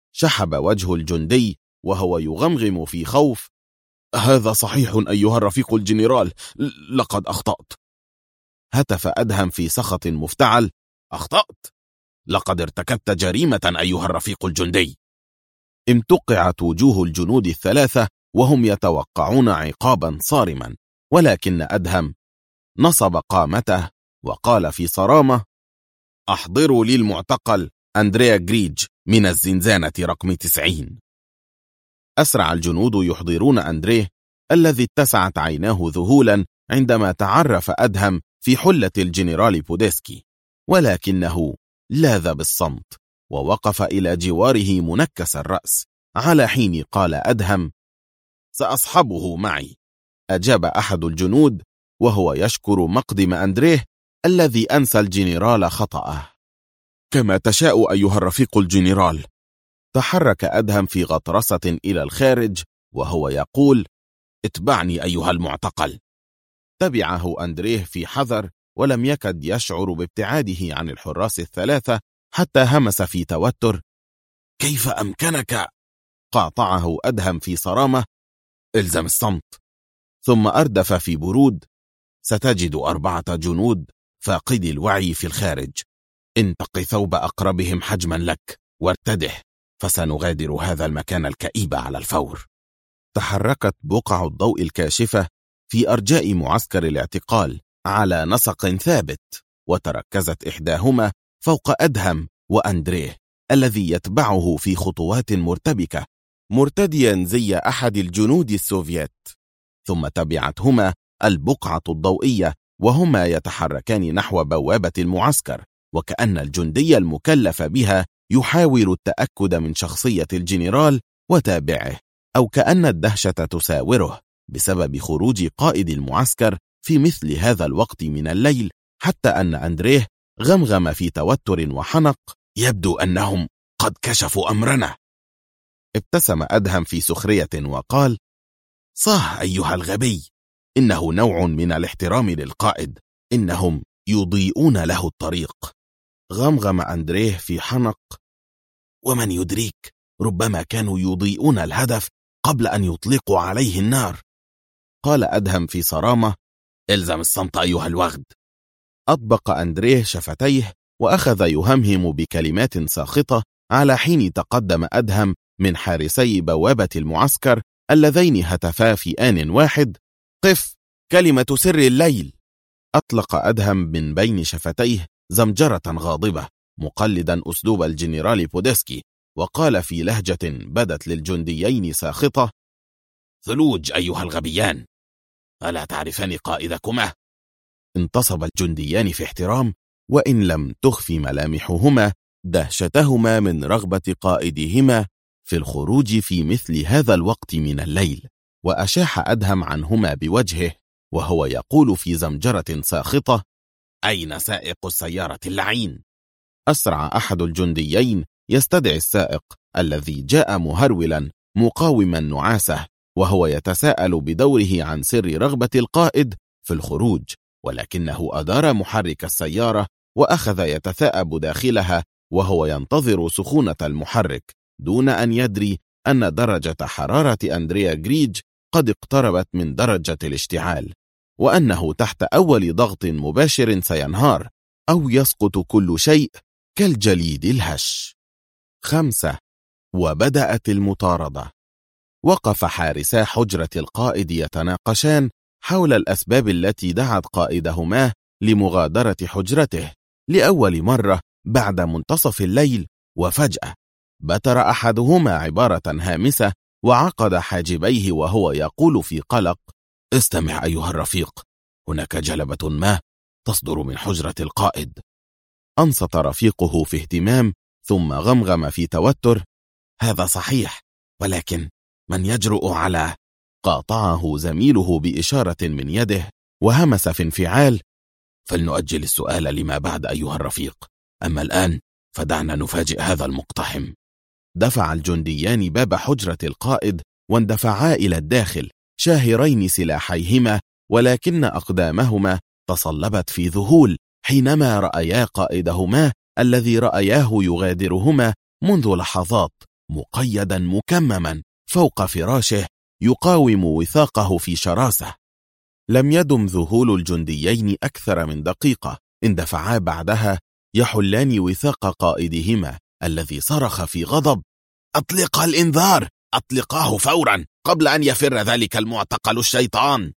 Speaker 1: شحب وجه الجندي وهو يغمغم في خوف: هذا صحيح أيها الرفيق الجنرال، لقد أخطأت. هتف أدهم في سخط مفتعل: أخطأت؟ لقد ارتكبت جريمة أيها الرفيق الجندي. امتقعت وجوه الجنود الثلاثة وهم يتوقعون عقابا صارما، ولكن أدهم نصب قامته وقال في صرامة: أحضروا لي المعتقل أندريا جريج من الزنزانة رقم 90. أسرع الجنود يحضرون أندريه الذي اتسعت عيناه ذهولا عندما تعرف أدهم في حلة الجنرال بوديسكي، ولكنه لاذ بالصمت ووقف إلى جواره منكس الرأس، على حين قال أدهم: سأصحبه معي. أجاب أحد الجنود وهو يشكر مقدم أندريه الذي أنسى الجنرال خطأه. كما تشاء أيها الرفيق الجنرال. تحرك أدهم في غطرسة إلى الخارج وهو يقول: اتبعني أيها المعتقل. تبعه أندريه في حذر، ولم يكد يشعر بابتعاده عن الحراس الثلاثة حتى همس في توتر: كيف أمكنك؟ قاطعه أدهم في صرامة: الزم الصمت. ثم أردف في برود: ستجد 4 جنود فاقدي الوعي في الخارج، انتق ثوب أقربهم حجما لك وارتدح، فسنغادر هذا المكان الكئيب على الفور. تحركت بقع الضوء الكاشفة في أرجاء معسكر الاعتقال على نسق ثابت، وتركزت إحداهما فوق أدهم وأندريه الذي يتبعه في خطوات مرتبكة مرتديا زي أحد الجنود السوفيت. ثم تبعتهما البقعة الضوئية وهما يتحركان نحو بوابة المعسكر، وكأن الجندي المكلف بها يحاول التأكد من شخصية الجنرال وتابعه، أو كأن الدهشة تساوره بسبب خروج قائد المعسكر في مثل هذا الوقت من الليل، حتى أن أندريه غمغم في توتر وحنق: يبدو أنهم قد كشفوا أمرنا. ابتسم أدهم في سخرية وقال: صح أيها الغبي، إنه نوع من الاحترام للقائد، إنهم يضيئون له الطريق. غمغم أندريه في حنق: ومن يدريك، ربما كانوا يضيئون الهدف قبل أن يطلقوا عليه النار. قال أدهم في صرامة: الزم الصمت أيها الوغد. أطبق أندريه شفتيه وأخذ يهمهم بكلمات ساخطة، على حين تقدم أدهم من حارسي بوابة المعسكر اللذين هتفا في آن واحد: قف، كلمة سر الليل. أطلق أدهم من بين شفتيه زمجرة غاضبة مقلدا أسلوب الجنرال بوديسكي، وقال في لهجة بدت للجنديين ساخطة: ثلوج أيها الغبيان، ألا تعرفان قائدكما؟ انتصب الجنديان في احترام، وإن لم تخفي ملامحهما دهشتهما من رغبة قائدهما في الخروج في مثل هذا الوقت من الليل. وأشاح أدهم عنهما بوجهه وهو يقول في زمجرة ساخطة: أين سائق السيارة اللعين؟ أسرع أحد الجنديين يستدعي السائق الذي جاء مهرولا مقاوما نعاسه، وهو يتساءل بدوره عن سر رغبة القائد في الخروج، ولكنه أدار محرك السيارة وأخذ يتثاءب داخلها وهو ينتظر سخونة المحرك، دون أن يدري أن درجة حرارة أندريا جريج قد اقتربت من درجة الاشتعال، وأنه تحت أول ضغط مباشر سينهار أو يسقط كل شيء كالجليد الهش. 5. وبدأت المطاردة. وقف حارسا حجرة القائد يتناقشان حول الأسباب التي دعت قائدهما لمغادرة حجرته لأول مرة بعد منتصف الليل، وفجأة بتر أحدهما عبارة هامسة وعقد حاجبيه وهو يقول في قلق: استمع أيها الرفيق، هناك جلبة ما تصدر من حجرة القائد. أنصت رفيقه في اهتمام، ثم غمغم في توتر: هذا صحيح، ولكن من يجرؤ على؟ قاطعه زميله بإشارة من يده وهمس في انفعال: فلنؤجل السؤال لما بعد أيها الرفيق، أما الآن فدعنا نفاجئ هذا المقتحم. دفع الجنديان باب حجرة القائد واندفعا إلى الداخل شاهرين سلاحيهما، ولكن أقدامهما تصلبت في ذهول حينما رأيا قائدهما الذي رأياه يغادرهما منذ لحظات مقيدا مكمما فوق فراشه يقاوم وثاقه في شراسة. لم يدم ذهول الجنديين أكثر من دقيقة، اندفعا بعدها يحلان وثاق قائدهما الذي صرخ في غضب: أطلق الإنذار! أطلقاه فورا قبل أن يفر ذلك المعتقل الشيطان!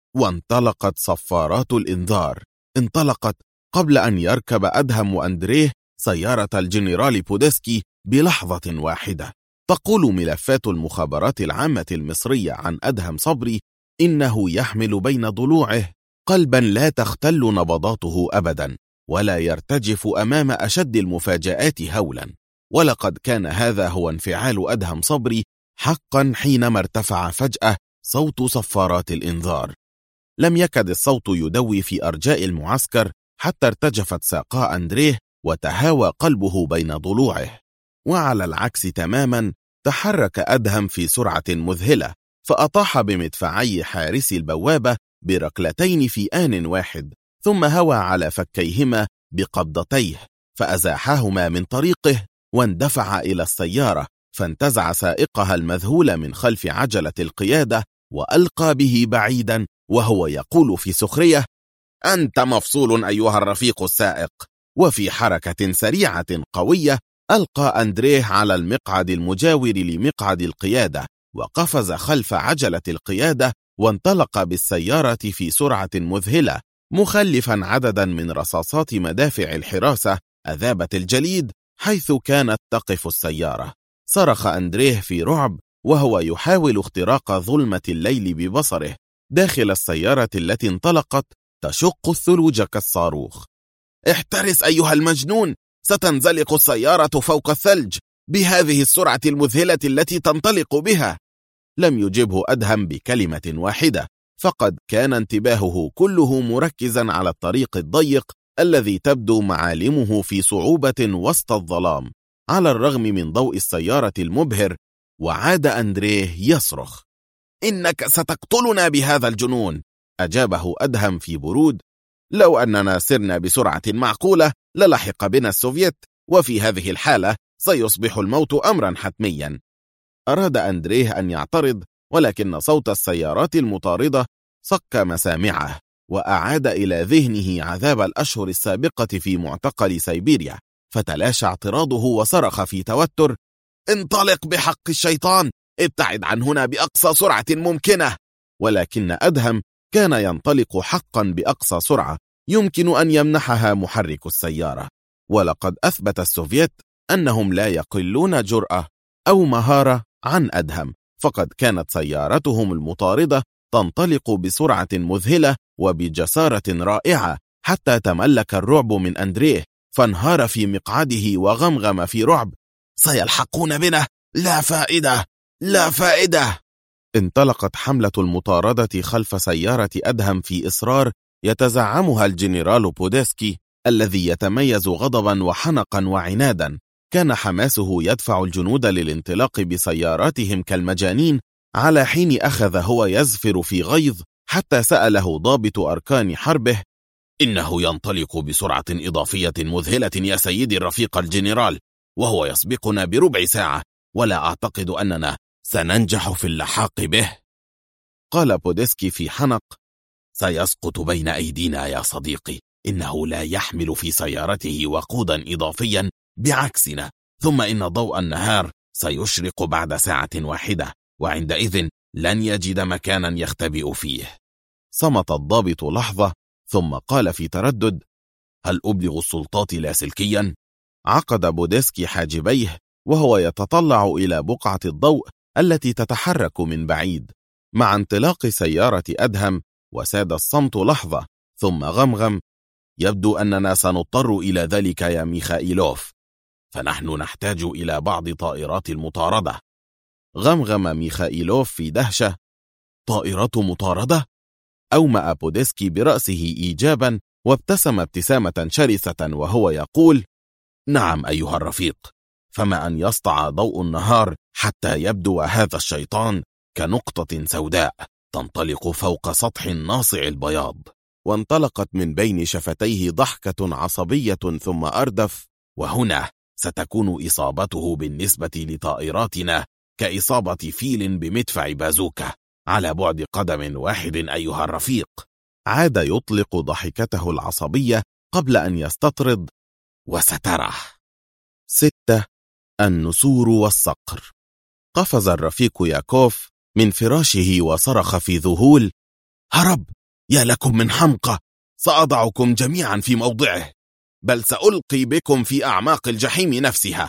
Speaker 1: وانطلقت صفارات الإنذار. انطلقت قبل أن يركب أدهم وأندريه سيارة الجنرال بوديسكي بلحظة واحدة. تقول ملفات المخابرات العامة المصرية عن أدهم صبري إنه يحمل بين ضلوعه قلبا لا تختل نبضاته أبدا، ولا يرتجف أمام أشد المفاجآت هولا. ولقد كان هذا هو انفعال أدهم صبري حقا حينما ارتفع فجأة صوت صفارات الإنذار. لم يكد الصوت يدوي في أرجاء المعسكر حتى ارتجفت ساقا أندريه وتهاوى قلبه بين ضلوعه. وعلى العكس تماما تحرك أدهم في سرعة مذهلة، فأطاح بمدفعي حارسي البوابة بركلتين في آن واحد، ثم هوى على فكيهما بقبضتيه فأزاحهما من طريقه، واندفع إلى السيارة فانتزع سائقها المذهول من خلف عجلة القيادة وألقى به بعيدا وهو يقول في سخرية: أنت مفصول أيها الرفيق السائق. وفي حركة سريعة قوية ألقى أندريه على المقعد المجاور لمقعد القيادة وقفز خلف عجلة القيادة وانطلق بالسيارة في سرعة مذهلة، مخلفا عددا من رصاصات مدافع الحراسة أذابة الجليد حيث كانت تقف السيارة. صرخ أندريه في رعب وهو يحاول اختراق ظلمة الليل ببصره داخل السيارة التي انطلقت تشق الثلوج كالصاروخ: احترس أيها المجنون، ستنزلق السيارة فوق الثلج بهذه السرعة المذهلة التي تنطلق بها. لم يجبه أدهم بكلمة واحدة، فقد كان انتباهه كله مركزا على الطريق الضيق الذي تبدو معالمه في صعوبة وسط الظلام على الرغم من ضوء السيارة المبهر. وعاد أندريه يصرخ: إنك ستقتلنا بهذا الجنون! أجابه أدهم في برود: لو أننا سرنا بسرعة معقولة للحق بنا السوفيت، وفي هذه الحالة سيصبح الموت أمرا حتميا. أراد أندريه أن يعترض، ولكن صوت السيارات المطاردة صك مسامعه، وأعاد إلى ذهنه عذاب الأشهر السابقة في معتقل سيبيريا، فتلاشى اعتراضه وصرخ في توتر: انطلق بحق الشيطان، ابتعد عن هنا بأقصى سرعة ممكنة. ولكن أدهم كان ينطلق حقا بأقصى سرعة يمكن أن يمنحها محرك السيارة. ولقد أثبت السوفيت أنهم لا يقلون جرأة أو مهارة عن أدهم، فقد كانت سيارتهم المطاردة تنطلق بسرعة مذهلة وبجسارة رائعة حتى تملك الرعب من أندريه، فانهار في مقعده وغمغم في رعب: سيلحقون بنا، لا فائدة، لا فائدة. انطلقت حملة المطاردة خلف سيارة أدهم في إصرار يتزعمها الجنرال بوديسكي الذي يتميز غضبا وحنقا وعنادا. كان حماسه يدفع الجنود للانطلاق بسياراتهم كالمجانين، على حين أخذ هو يزفر في غيظ حتى سأله ضابط أركان حربه: إنه ينطلق بسرعة إضافية مذهلة يا سيدي الرفيق الجنرال، وهو يسبقنا بربع ساعة، ولا أعتقد أننا سننجح في اللحاق به. قال بوديسكي في حنق: سيسقط بين أيدينا يا صديقي، إنه لا يحمل في سيارته وقودا إضافيا بعكسنا، ثم إن ضوء النهار سيشرق بعد ساعة واحدة، وعندئذ لن يجد مكانا يختبئ فيه. صمت الضابط لحظة ثم قال في تردد: هل أبلغ السلطات لاسلكيا؟ عقد بوديسكي حاجبيه وهو يتطلع إلى بقعة الضوء التي تتحرك من بعيد مع انطلاق سيارة أدهم، وساد الصمت لحظة ثم غمغم: يبدو أننا سنضطر إلى ذلك يا ميخائيلوف، فنحن نحتاج إلى بعض طائرات المطاردة. غمغم ميخائيلوف في دهشة: طائرات مطاردة؟ أومأ بوديسكي برأسه إيجابا وابتسم ابتسامة شرسة وهو يقول: نعم أيها الرفيق، فما أن يسطع ضوء النهار حتى يبدو هذا الشيطان كنقطة سوداء تنطلق فوق سطح ناصع البياض. وانطلقت من بين شفتيه ضحكة عصبية ثم أردف: وهنا ستكون إصابته بالنسبة لطائراتنا كإصابة فيل بمدفع بازوكا على بعد قدم واحد أيها الرفيق. عاد يطلق ضحكته العصبية قبل أن يستطرد: وسترى. 6. النسور والصقر. قفز الرفيق ياكوف من فراشه وصرخ في ذهول: هرب! يا لكم من حمقى! سأضعكم جميعا في موضعه، بل سألقي بكم في أعماق الجحيم نفسها.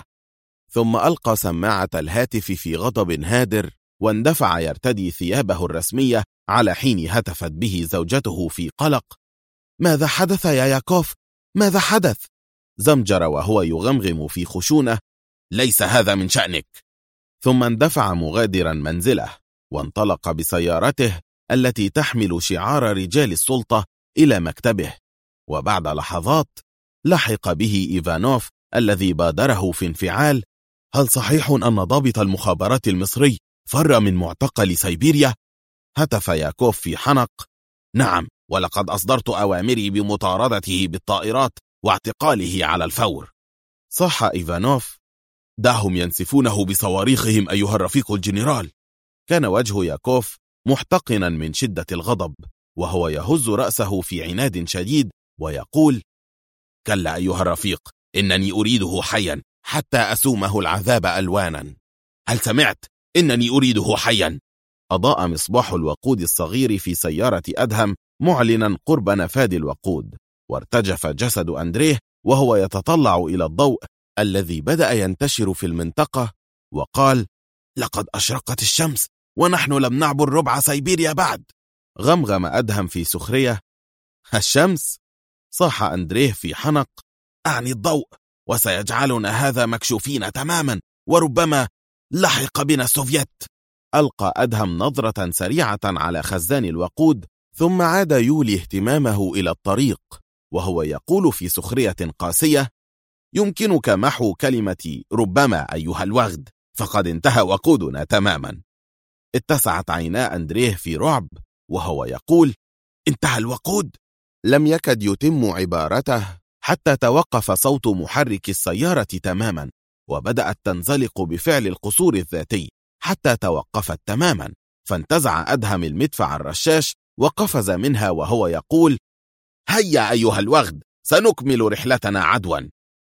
Speaker 1: ثم ألقى سماعة الهاتف في غضب هادر، واندفع يرتدي ثيابه الرسمية على حين هتفت به زوجته في قلق: ماذا حدث يا ياكوف؟ ماذا حدث؟ زمجر وهو يغمغم في خشونة: ليس هذا من شأنك. ثم اندفع مغادرا منزله، وانطلق بسيارته التي تحمل شعار رجال السلطة إلى مكتبه. وبعد لحظات لحق به إيفانوف الذي بادره في انفعال: هل صحيح أن ضابط المخابرات المصري فر من معتقل سيبيريا؟ هتف ياكوف في حنق: نعم، ولقد أصدرت أوامري بمطاردته بالطائرات واعتقاله على الفور. صح إيفانوف: دعهم ينسفونه بصواريخهم أيها الرفيق الجنرال. كان وجه ياكوف محتقنا من شدة الغضب، وهو يهز رأسه في عناد شديد ويقول: كلا أيها الرفيق، إنني أريده حيا حتى أسومه العذاب ألوانا. هل سمعت؟ إنني أريده حيا. أضاء مصباح الوقود الصغير في سيارة أدهم معلنا قرب نفاذ الوقود، وارتجف جسد أندريه وهو يتطلع إلى الضوء الذي بدأ ينتشر في المنطقة، وقال: لقد أشرقت الشمس ونحن لم نعبر ربع سيبيريا بعد. غمغم أدهم في سخرية: الشمس؟ صاح أندريه في حنق: أعني الضوء، وسيجعلنا هذا مكشوفين تماما، وربما لحق بنا السوفيت. ألقى أدهم نظرة سريعة على خزان الوقود، ثم عاد يولي اهتمامه إلى الطريق وهو يقول في سخرية قاسية: يمكنك محو كلمة ربما أيها الوغد، فقد انتهى وقودنا تماما. اتسعت عينا أندريه في رعب وهو يقول: انتهى الوقود؟ لم يكد يتم عبارته حتى توقف صوت محرك السيارة تماما، وبدأت تنزلق بفعل القصور الذاتي حتى توقفت تماما. فانتزع أدهم المدفع الرشاش وقفز منها وهو يقول: هيا أيها الوغد، سنكمل رحلتنا عدوا.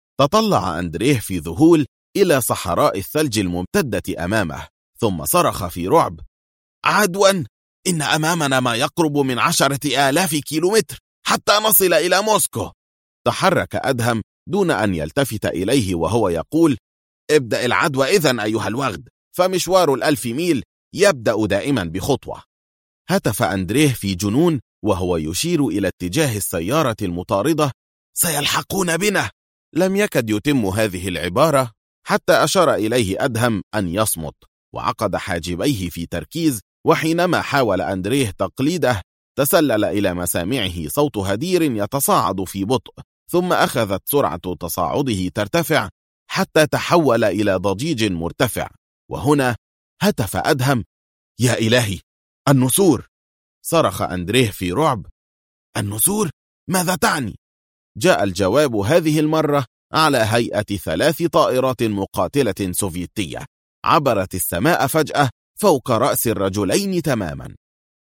Speaker 1: تطلع أندريه في ذهول إلى صحراء الثلج الممتدة أمامه، ثم صرخ في رعب: عدوا؟ إن أمامنا ما يقرب من 10,000 كيلومتر حتى نصل إلى موسكو. تحرك أدهم دون أن يلتفت إليه وهو يقول: ابدأ العدوى إذن أيها الوغد، فمشوار 1000 ميل يبدأ دائما بخطوة. هتف أندريه في جنون وهو يشير إلى اتجاه السيارة المطاردة: سيلحقون بنا. لم يكد يتم هذه العبارة حتى أشار إليه أدهم أن يصمت، وعقد حاجبيه في تركيز. وحينما حاول أندريه تقليده تسلل إلى مسامعه صوت هدير يتصاعد في بطء، ثم أخذت سرعة تصاعده ترتفع حتى تحول إلى ضجيج مرتفع. وهنا هتف أدهم: يا إلهي، النسور! صرخ أندريه في رعب: النسور؟ ماذا تعني؟ جاء الجواب هذه المرة على هيئة 3 طائرات مقاتلة سوفيتية عبرت السماء فجأة فوق رأس الرجلين تماما.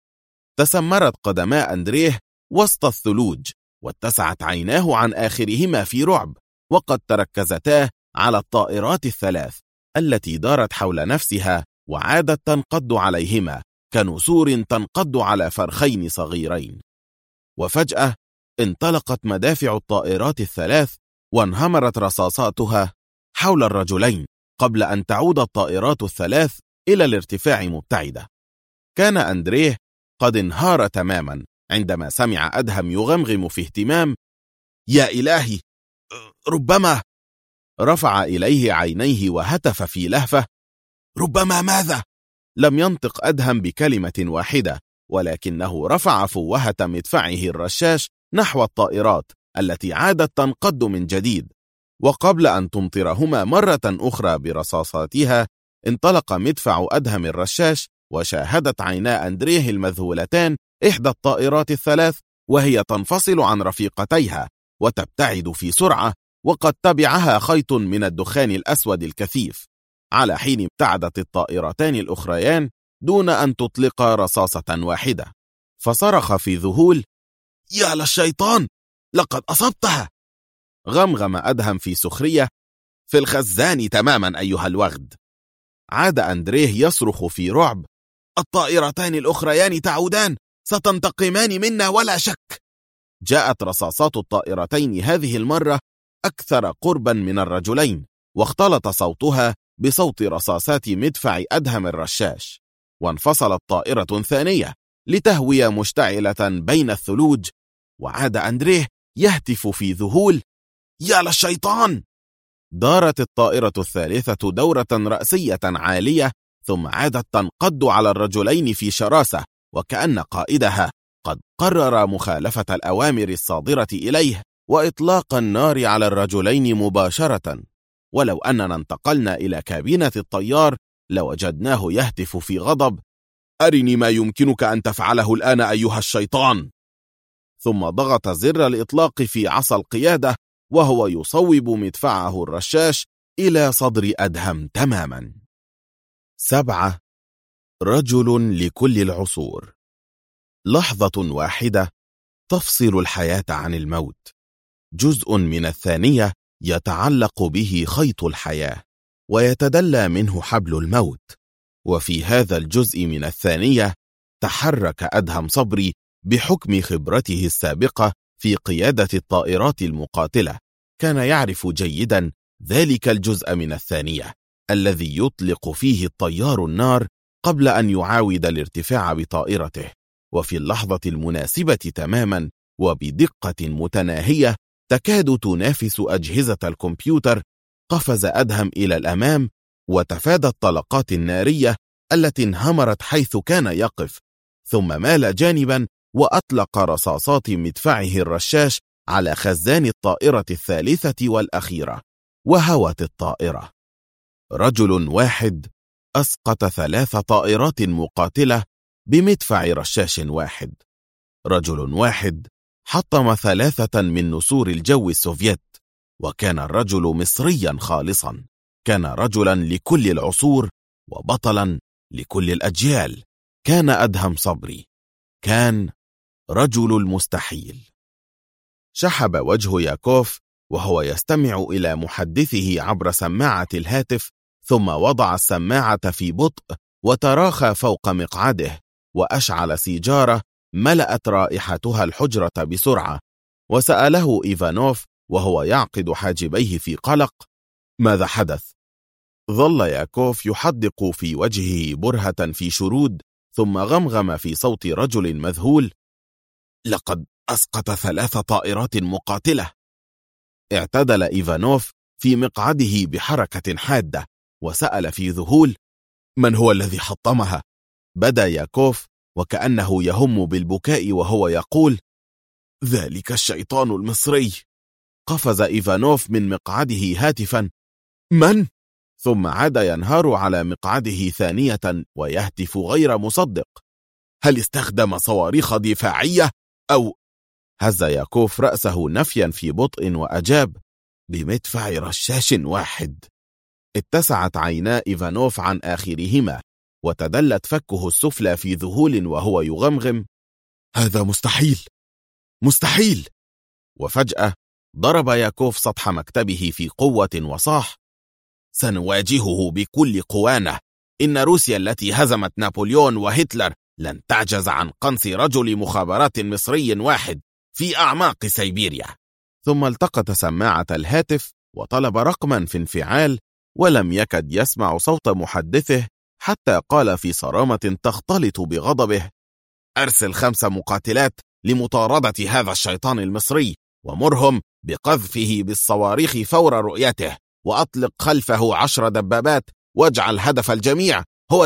Speaker 1: تسمرت قدما أندريه وسط الثلوج، واتسعت عيناه عن آخرهما في رعب، وقد تركزتا على الطائرات ال3 التي دارت حول نفسها وعادت تنقض عليهما كنسور تنقض على فرخين صغيرين. وفجأة انطلقت مدافع الطائرات ال3 وانهمرت رصاصاتها حول الرجلين قبل أن تعود الطائرات ال3 إلى الارتفاع مبتعدة. كان أندريه قد انهار تماما عندما سمع أدهم يغمغم في اهتمام: يا إلهي، ربما. رفع إليه عينيه وهتف في لهفة: ربما ماذا؟ لم ينطق أدهم بكلمة واحدة، ولكنه رفع فوهة مدفعه الرشاش نحو الطائرات التي عادت تنقض من جديد، وقبل أن تمطرهما مرة أخرى برصاصاتها انطلق مدفع أدهم الرشاش، وشاهدت عينا أندريه المذهولتان إحدى الطائرات ال3 وهي تنفصل عن رفيقتيها وتبتعد في سرعة، وقد تبعها خيط من الدخان الأسود الكثيف، على حين ابتعدت الطائرتان الأخريان دون أن تطلق رصاصة واحدة. فصرخ في ذهول: يا للشيطان، لقد أصبتها! غمغم أدهم في سخرية: في الخزان تماما أيها الوغد. عاد أندريه يصرخ في رعب: الطائرتان الأخريان تعودان، ستنتقمان منا ولا شك. جاءت رصاصات الطائرتين هذه المرة أكثر قربا من الرجلين، واختلط صوتها بصوت رصاصات مدفع أدهم الرشاش، وانفصلت طائرة ثانية لتهوي مشتعلة بين الثلوج، وعاد أندريه يهتف في ذهول: يا للشيطان! دارت الطائرة الثالثة دورة رأسية عالية، ثم عادت تنقض على الرجلين في شراسة، وكأن قائدها قد قرر مخالفة الأوامر الصادرة إليه وإطلاق النار على الرجلين مباشرة. ولو أننا انتقلنا إلى كابينة الطيار لوجدناه يهتف في غضب: أرني ما يمكنك أن تفعله الآن أيها الشيطان! ثم ضغط زر الإطلاق في عصا القيادة وهو يصوب مدفعه الرشاش إلى صدر أدهم تماما. 7. رجل لكل العصور. لحظة واحدة تفصل الحياة عن الموت. جزء من الثانية يتعلق به خيط الحياة، ويتدلى منه حبل الموت. وفي هذا الجزء من الثانية تحرك أدهم صبري بحكم خبرته السابقة في قيادة الطائرات المقاتلة. كان يعرف جيدا ذلك الجزء من الثانية الذي يطلق فيه الطيار النار قبل أن يعاود الارتفاع بطائرته. وفي اللحظة المناسبة تماما وبدقة متناهية تكاد تنافس أجهزة الكمبيوتر، قفز أدهم إلى الأمام وتفادى الطلقات النارية التي انهمرت حيث كان يقف، ثم مال جانبا وأطلق رصاصات مدفعه الرشاش على خزان الطائرة الثالثة والأخيرة، وهوت الطائرة. رجل واحد أسقط 3 طائرات مقاتلة بمدفع رشاش واحد. رجل واحد حطم 3 من نسور الجو السوفيت، وكان الرجل مصريا خالصا. كان رجلا لكل العصور وبطلا لكل الأجيال. كان أدهم صبري. كان رجل المستحيل. شحب وجه ياكوف وهو يستمع إلى محدثه عبر سماعة الهاتف، ثم وضع السماعة في بطء وتراخى فوق مقعده، وأشعل سيجارة ملأت رائحتها الحجرة بسرعة، وسأله إيفانوف وهو يعقد حاجبيه في قلق: ماذا حدث؟ ظل ياكوف يحدق في وجهه برهة في شرود، ثم غمغم في صوت رجل مذهول: لقد أسقط 3 طائرات مقاتلة. اعتدل إيفانوف في مقعده بحركة حادة وسأل في ذهول: من هو الذي حطمها؟ بدا ياكوف وكأنه يهم بالبكاء وهو يقول: ذلك الشيطان المصري. قفز إيفانوف من مقعده هاتفا: من؟ ثم عاد ينهار على مقعده ثانية ويهتف غير مصدق: هل استخدم صواريخ دفاعية أو؟ هز ياكوف رأسه نفيا في بطء وأجاب: بمدفع رشاش واحد. اتسعت عينا إيفانوف عن آخرهما، وتدلت فكه السفلى في ذهول وهو يغمغم: هذا مستحيل، مستحيل. وفجأة ضرب ياكوف سطح مكتبه في قوة وصاح: سنواجهه بكل قوانا. إن روسيا التي هزمت نابليون وهتلر لن تعجز عن قنص رجل مخابرات مصري واحد في أعماق سيبيريا. ثم التقط سماعة الهاتف وطلب رقما في انفعال، ولم يكد يسمع صوت محدثه حتى قال في صرامة تختلط بغضبه: أرسل 5 مقاتلات لمطاردة هذا الشيطان المصري، ومرهم بقذفه بالصواريخ فور رؤيته، وأطلق خلفه 10 دبابات، واجعل هدف الجميع هو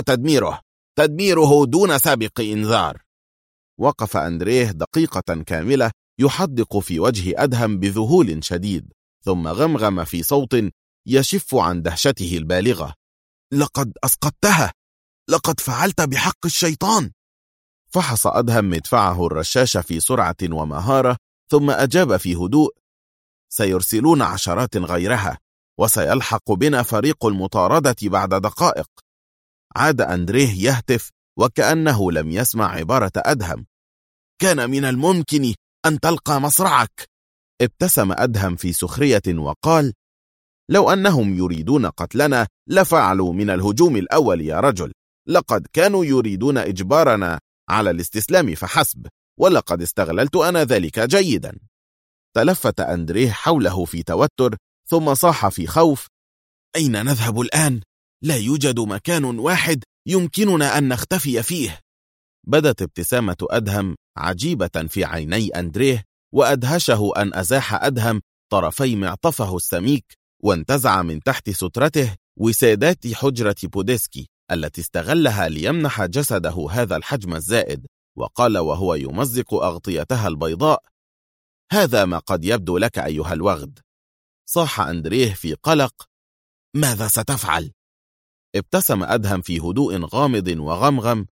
Speaker 1: تدميره دون سابق إنذار. وقف أندريه دقيقة كاملة يحدق في وجه أدهم بذهول شديد، ثم غمغم في صوت يشف عن دهشته البالغة: لقد أسقطتها، لقد فعلت بحق الشيطان. فحص أدهم مدفعه الرشاش في سرعة ومهارة، ثم أجاب في هدوء: سيرسلون عشرات غيرها، وسيلحق بنا فريق المطاردة بعد دقائق. عاد أندريه يهتف وكأنه لم يسمع عبارة أدهم. كان من الممكن أن تلقى مصرعك. ابتسم أدهم في سخرية وقال: لو أنهم يريدون قتلنا لفعلوا من الهجوم الأول يا رجل. لقد كانوا يريدون إجبارنا على الاستسلام فحسب، ولقد استغللت أنا ذلك جيدا. تلفت أندريه حوله في توتر، ثم صاح في خوف: أين نذهب الآن؟ لا يوجد مكان واحد يمكننا أن نختفي فيه. بدت ابتسامة أدهم عجيبة في عيني أندريه، وأدهشه أن أزاح أدهم طرفي معطفه السميك، وانتزع من تحت سترته وسادات حجرة بوديسكي التي استغلها ليمنح جسده هذا الحجم الزائد، وقال وهو يمزق أغطيتها البيضاء: هذا ما قد يبدو لك أيها الوغد. صاح أندريه في قلق: ماذا ستفعل؟ ابتسم أدهم في هدوء غامض وغمغم: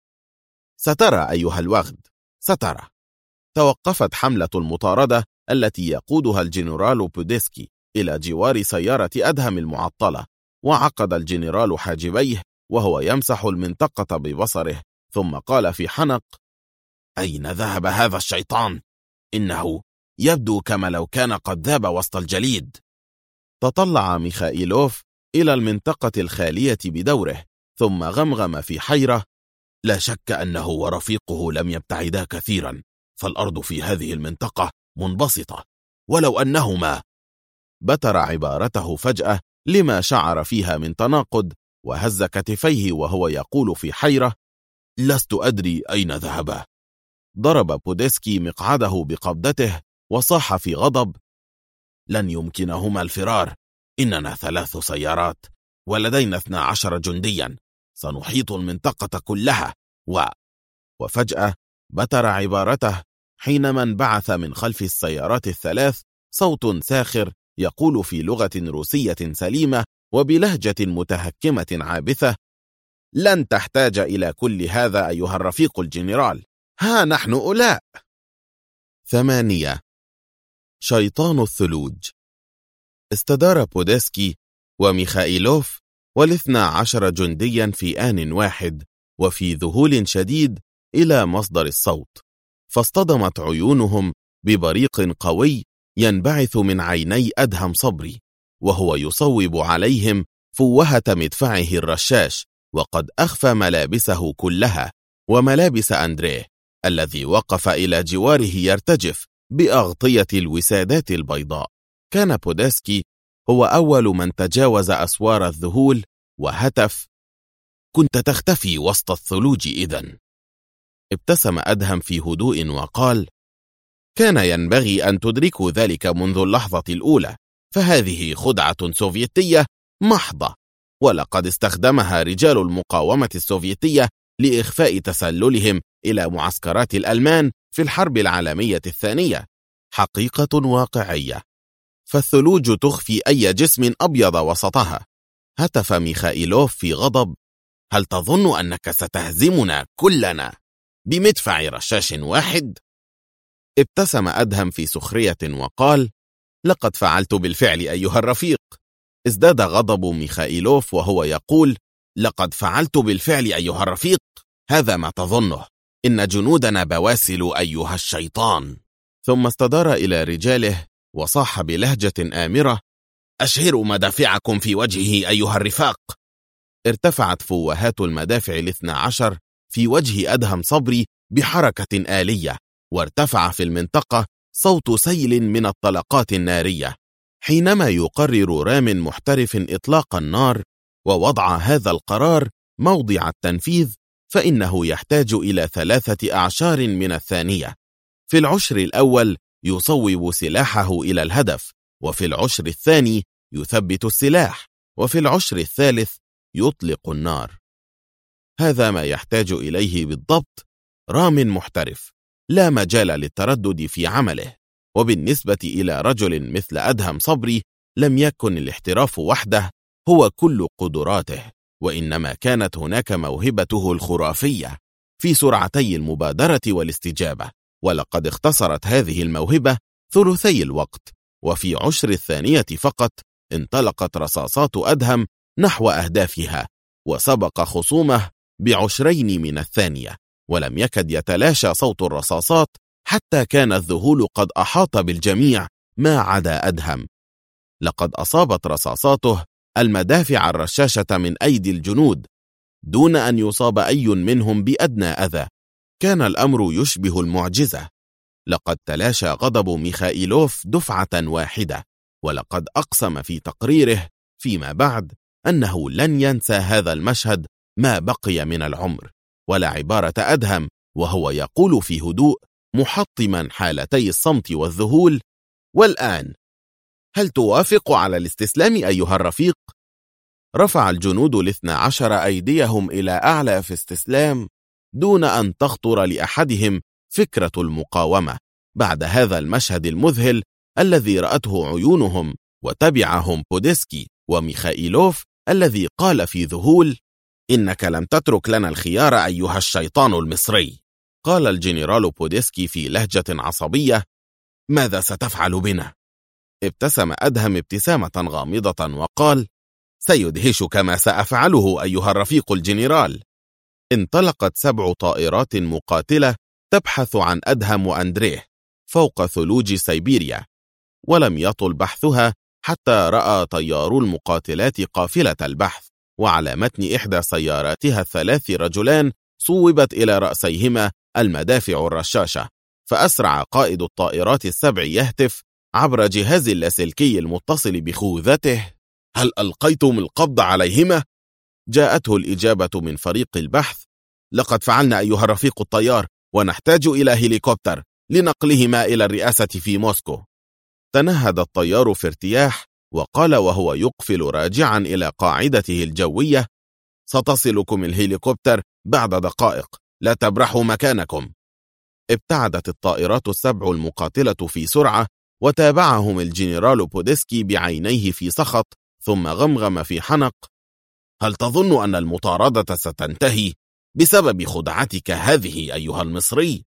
Speaker 1: سترى أيها الوغد، سترى. توقفت حملة المطاردة التي يقودها الجنرال بوديسكي إلى جوار سيارة أدهم المعطلة، وعقد الجنرال حاجبيه وهو يمسح المنطقة ببصره، ثم قال في حنق: أين ذهب هذا الشيطان؟ إنه يبدو كما لو كان قد ذاب وسط الجليد. تطلع ميخائيلوف إلى المنطقة الخالية بدوره، ثم غمغم في حيرة: لا شك أنه ورفيقه لم يبتعدا كثيرا، فالأرض في هذه المنطقة منبسطة، ولو أنهما. بتر عبارته فجأة لما شعر فيها من تناقض، وهز كتفيه وهو يقول في حيرة: لست أدري أين ذهبا. ضرب بوديسكي مقعده بقبضته وصاح في غضب: لن يمكنهما الفرار، إننا 3 سيارات ولدينا 12 جنديا، سنحيط المنطقة كلها. وفجأة بتر عبارته حينما انبعث من خلف السيارات ال3 صوت ساخر يقول في لغة روسية سليمة وبلهجة متهكمة عابثة: لن تحتاج إلى كل هذا أيها الرفيق الجنرال، ها نحن أولاء. 8. شيطان الثلوج. استدار بوديسكي وميخائيلوف وال12 جنديا في آن واحد وفي ذهول شديد إلى مصدر الصوت، فاصطدمت عيونهم ببريق قوي ينبعث من عيني أدهم صبري وهو يصوب عليهم فوهة مدفعه الرشاش، وقد أخفى ملابسه كلها وملابس أندريه الذي وقف إلى جواره يرتجف بأغطية الوسادات البيضاء. كان بوديسكي هو أول من تجاوز أسوار الذهول وهتف: كنت تختفي وسط الثلوج إذن. ابتسم أدهم في هدوء وقال: كان ينبغي أن تدركوا ذلك منذ اللحظة الأولى، فهذه خدعة سوفيتية محضة، ولقد استخدمها رجال المقاومة السوفيتية لإخفاء تسللهم إلى معسكرات الألمان في الحرب العالمية الثانية. حقيقة واقعية، فالثلوج تخفي أي جسم أبيض وسطها. هتف ميخائيلوف في غضب: هل تظن أنك ستهزمنا كلنا بمدفع رشاش واحد؟ ابتسم أدهم في سخرية وقال: لقد فعلت بالفعل أيها الرفيق. ازداد غضب ميخائيلوف وهو يقول: لقد فعلت بالفعل أيها الرفيق، هذا ما تظنه، إن جنودنا بواسل أيها الشيطان. ثم استدار إلى رجاله وصاح بلهجة آمرة: أشهروا مدافعكم في وجهه أيها الرفاق. ارتفعت فوهات المدافع ال12 في وجه أدهم صبري بحركة آلية، وارتفع في المنطقة صوت سيل من الطلقات النارية. حينما يقرر رام محترف إطلاق النار ووضع هذا القرار موضع التنفيذ، فإنه يحتاج إلى 3 أعشار من الثانية. في العشر الأول يصوب سلاحه إلى الهدف، وفي العشر الثاني يثبت السلاح، وفي العشر الثالث يطلق النار. هذا ما يحتاج إليه بالضبط رام محترف، لا مجال للتردد في عمله. وبالنسبة إلى رجل مثل أدهم صبري لم يكن الاحتراف وحده هو كل قدراته، وإنما كانت هناك موهبته الخرافية في سرعتي المبادرة والاستجابة، ولقد اختصرت هذه الموهبة ثلثي الوقت وفي عشر الثانية فقط انطلقت رصاصات أدهم نحو أهدافها، وسبق خصومه بعشرين من الثانية، ولم يكد يتلاشى صوت الرصاصات حتى كان الذهول قد أحاط بالجميع ما عدا أدهم. لقد أصابت رصاصاته المدافع الرشاشة من أيدي الجنود دون أن يصاب أي منهم بأدنى أذى. كان الأمر يشبه المعجزة. لقد تلاشى غضب ميخائيلوف دفعة واحدة، ولقد أقسم في تقريره فيما بعد أنه لن ينسى هذا المشهد ما بقي من العمر. ولا عبارة أدهم وهو يقول في هدوء محطما حالتي الصمت والذهول: والآن هل توافق على الاستسلام أيها الرفيق؟ رفع الجنود 12 أيديهم إلى أعلى في استسلام دون أن تخطر لأحدهم فكرة المقاومة بعد هذا المشهد المذهل الذي رأته عيونهم، وتبعهم بوديسكي وميخائيلوف الذي قال في ذهول: إنك لم تترك لنا الخيار أيها الشيطان المصري. قال الجنرال بوديسكي في لهجة عصبية: ماذا ستفعل بنا؟ ابتسم أدهم ابتسامة غامضة وقال: سيدهشك ما سأفعله أيها الرفيق الجنرال. انطلقت 7 طائرات مقاتلة تبحث عن أدهم وأندريه فوق ثلوج سيبيريا، ولم يطل بحثها حتى رأى طيارو المقاتلات قافلة البحث، وعلى متن إحدى سياراتها 3 رجلان صوبت إلى رأسيهما المدافع الرشاشة، فأسرع قائد الطائرات ال7 يهتف عبر جهاز اللاسلكي المتصل بخوذته: هل ألقيتم القبض عليهما؟ جاءته الإجابة من فريق البحث: لقد فعلنا أيها الرفيق الطيار، ونحتاج إلى هليكوبتر لنقلهما إلى الرئاسة في موسكو. تنهد الطيار في ارتياح وقال وهو يقفل راجعا إلى قاعدته الجوية: ستصلكم الهليكوبتر بعد دقائق، لا تبرحوا مكانكم. ابتعدت الطائرات ال7 المقاتلة في سرعة، وتابعهم الجنرال بوديسكي بعينيه في سخط، ثم غمغم في حنق: هل تظن أن المطاردة ستنتهي بسبب خدعتك هذه أيها المصري؟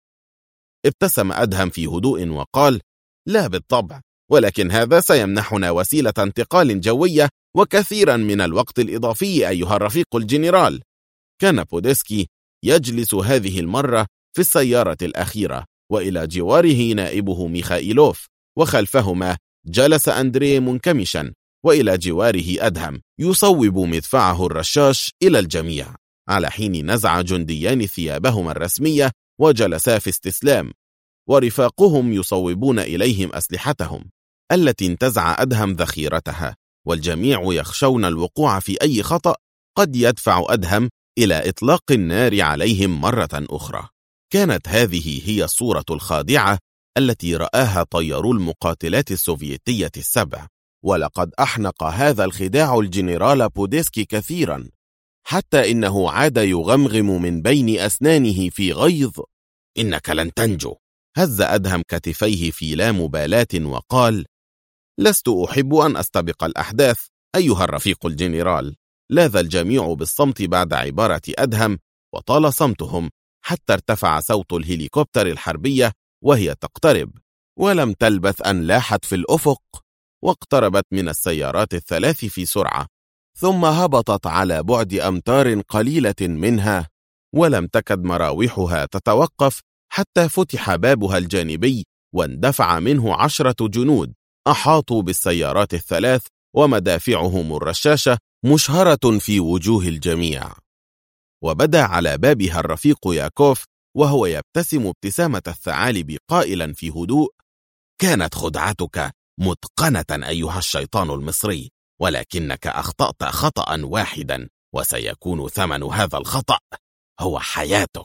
Speaker 1: ابتسم أدهم في هدوء وقال: لا بالطبع، ولكن هذا سيمنحنا وسيلة انتقال جوية وكثيرا من الوقت الإضافي أيها الرفيق الجنرال. كان بوديسكي يجلس هذه المرة في السيارة الأخيرة، وإلى جواره نائبه ميخائيلوف، وخلفهما جلس أندريه منكمشا، وإلى جواره أدهم يصوب مدفعه الرشاش إلى الجميع، على حين نزع جنديان ثيابهما الرسمية وجلسا في استسلام، ورفاقهم يصوبون إليهم أسلحتهم التي انتزع أدهم ذخيرتها، والجميع يخشون الوقوع في أي خطأ قد يدفع أدهم إلى إطلاق النار عليهم مرة أخرى. كانت هذه هي الصورة الخادعة التي رآها طيارو المقاتلات السوفيتية ال7، ولقد أحنق هذا الخداع الجنرال بوديسكي كثيرا، حتى إنه عاد يغمغم من بين أسنانه في غيظ: إنك لن تنجو. هز أدهم كتفيه في لا مبالاة وقال: لست أحب أن أستبق الأحداث أيها الرفيق الجنرال. لاذ الجميع بالصمت بعد عبارة أدهم، وطال صمتهم حتى ارتفع صوت الهليكوبتر الحربية وهي تقترب، ولم تلبث أن لاحت في الأفق واقتربت من السيارات ال3 في سرعة، ثم هبطت على بعد أمتار قليلة منها، ولم تكد مراوحها تتوقف حتى فتح بابها الجانبي واندفع منه 10 جنود أحاطوا بالسيارات ال3 ومدافعهم الرشاشة مشهرة في وجوه الجميع. وبدا على بابها الرفيق ياكوف وهو يبتسم ابتسامة الثعالب قائلا في هدوء: كانت خدعتك متقنة أيها الشيطان المصري، ولكنك أخطأت خطأ واحدا، وسيكون ثمن هذا الخطأ هو حياتك.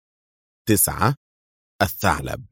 Speaker 1: 9. الثعلب.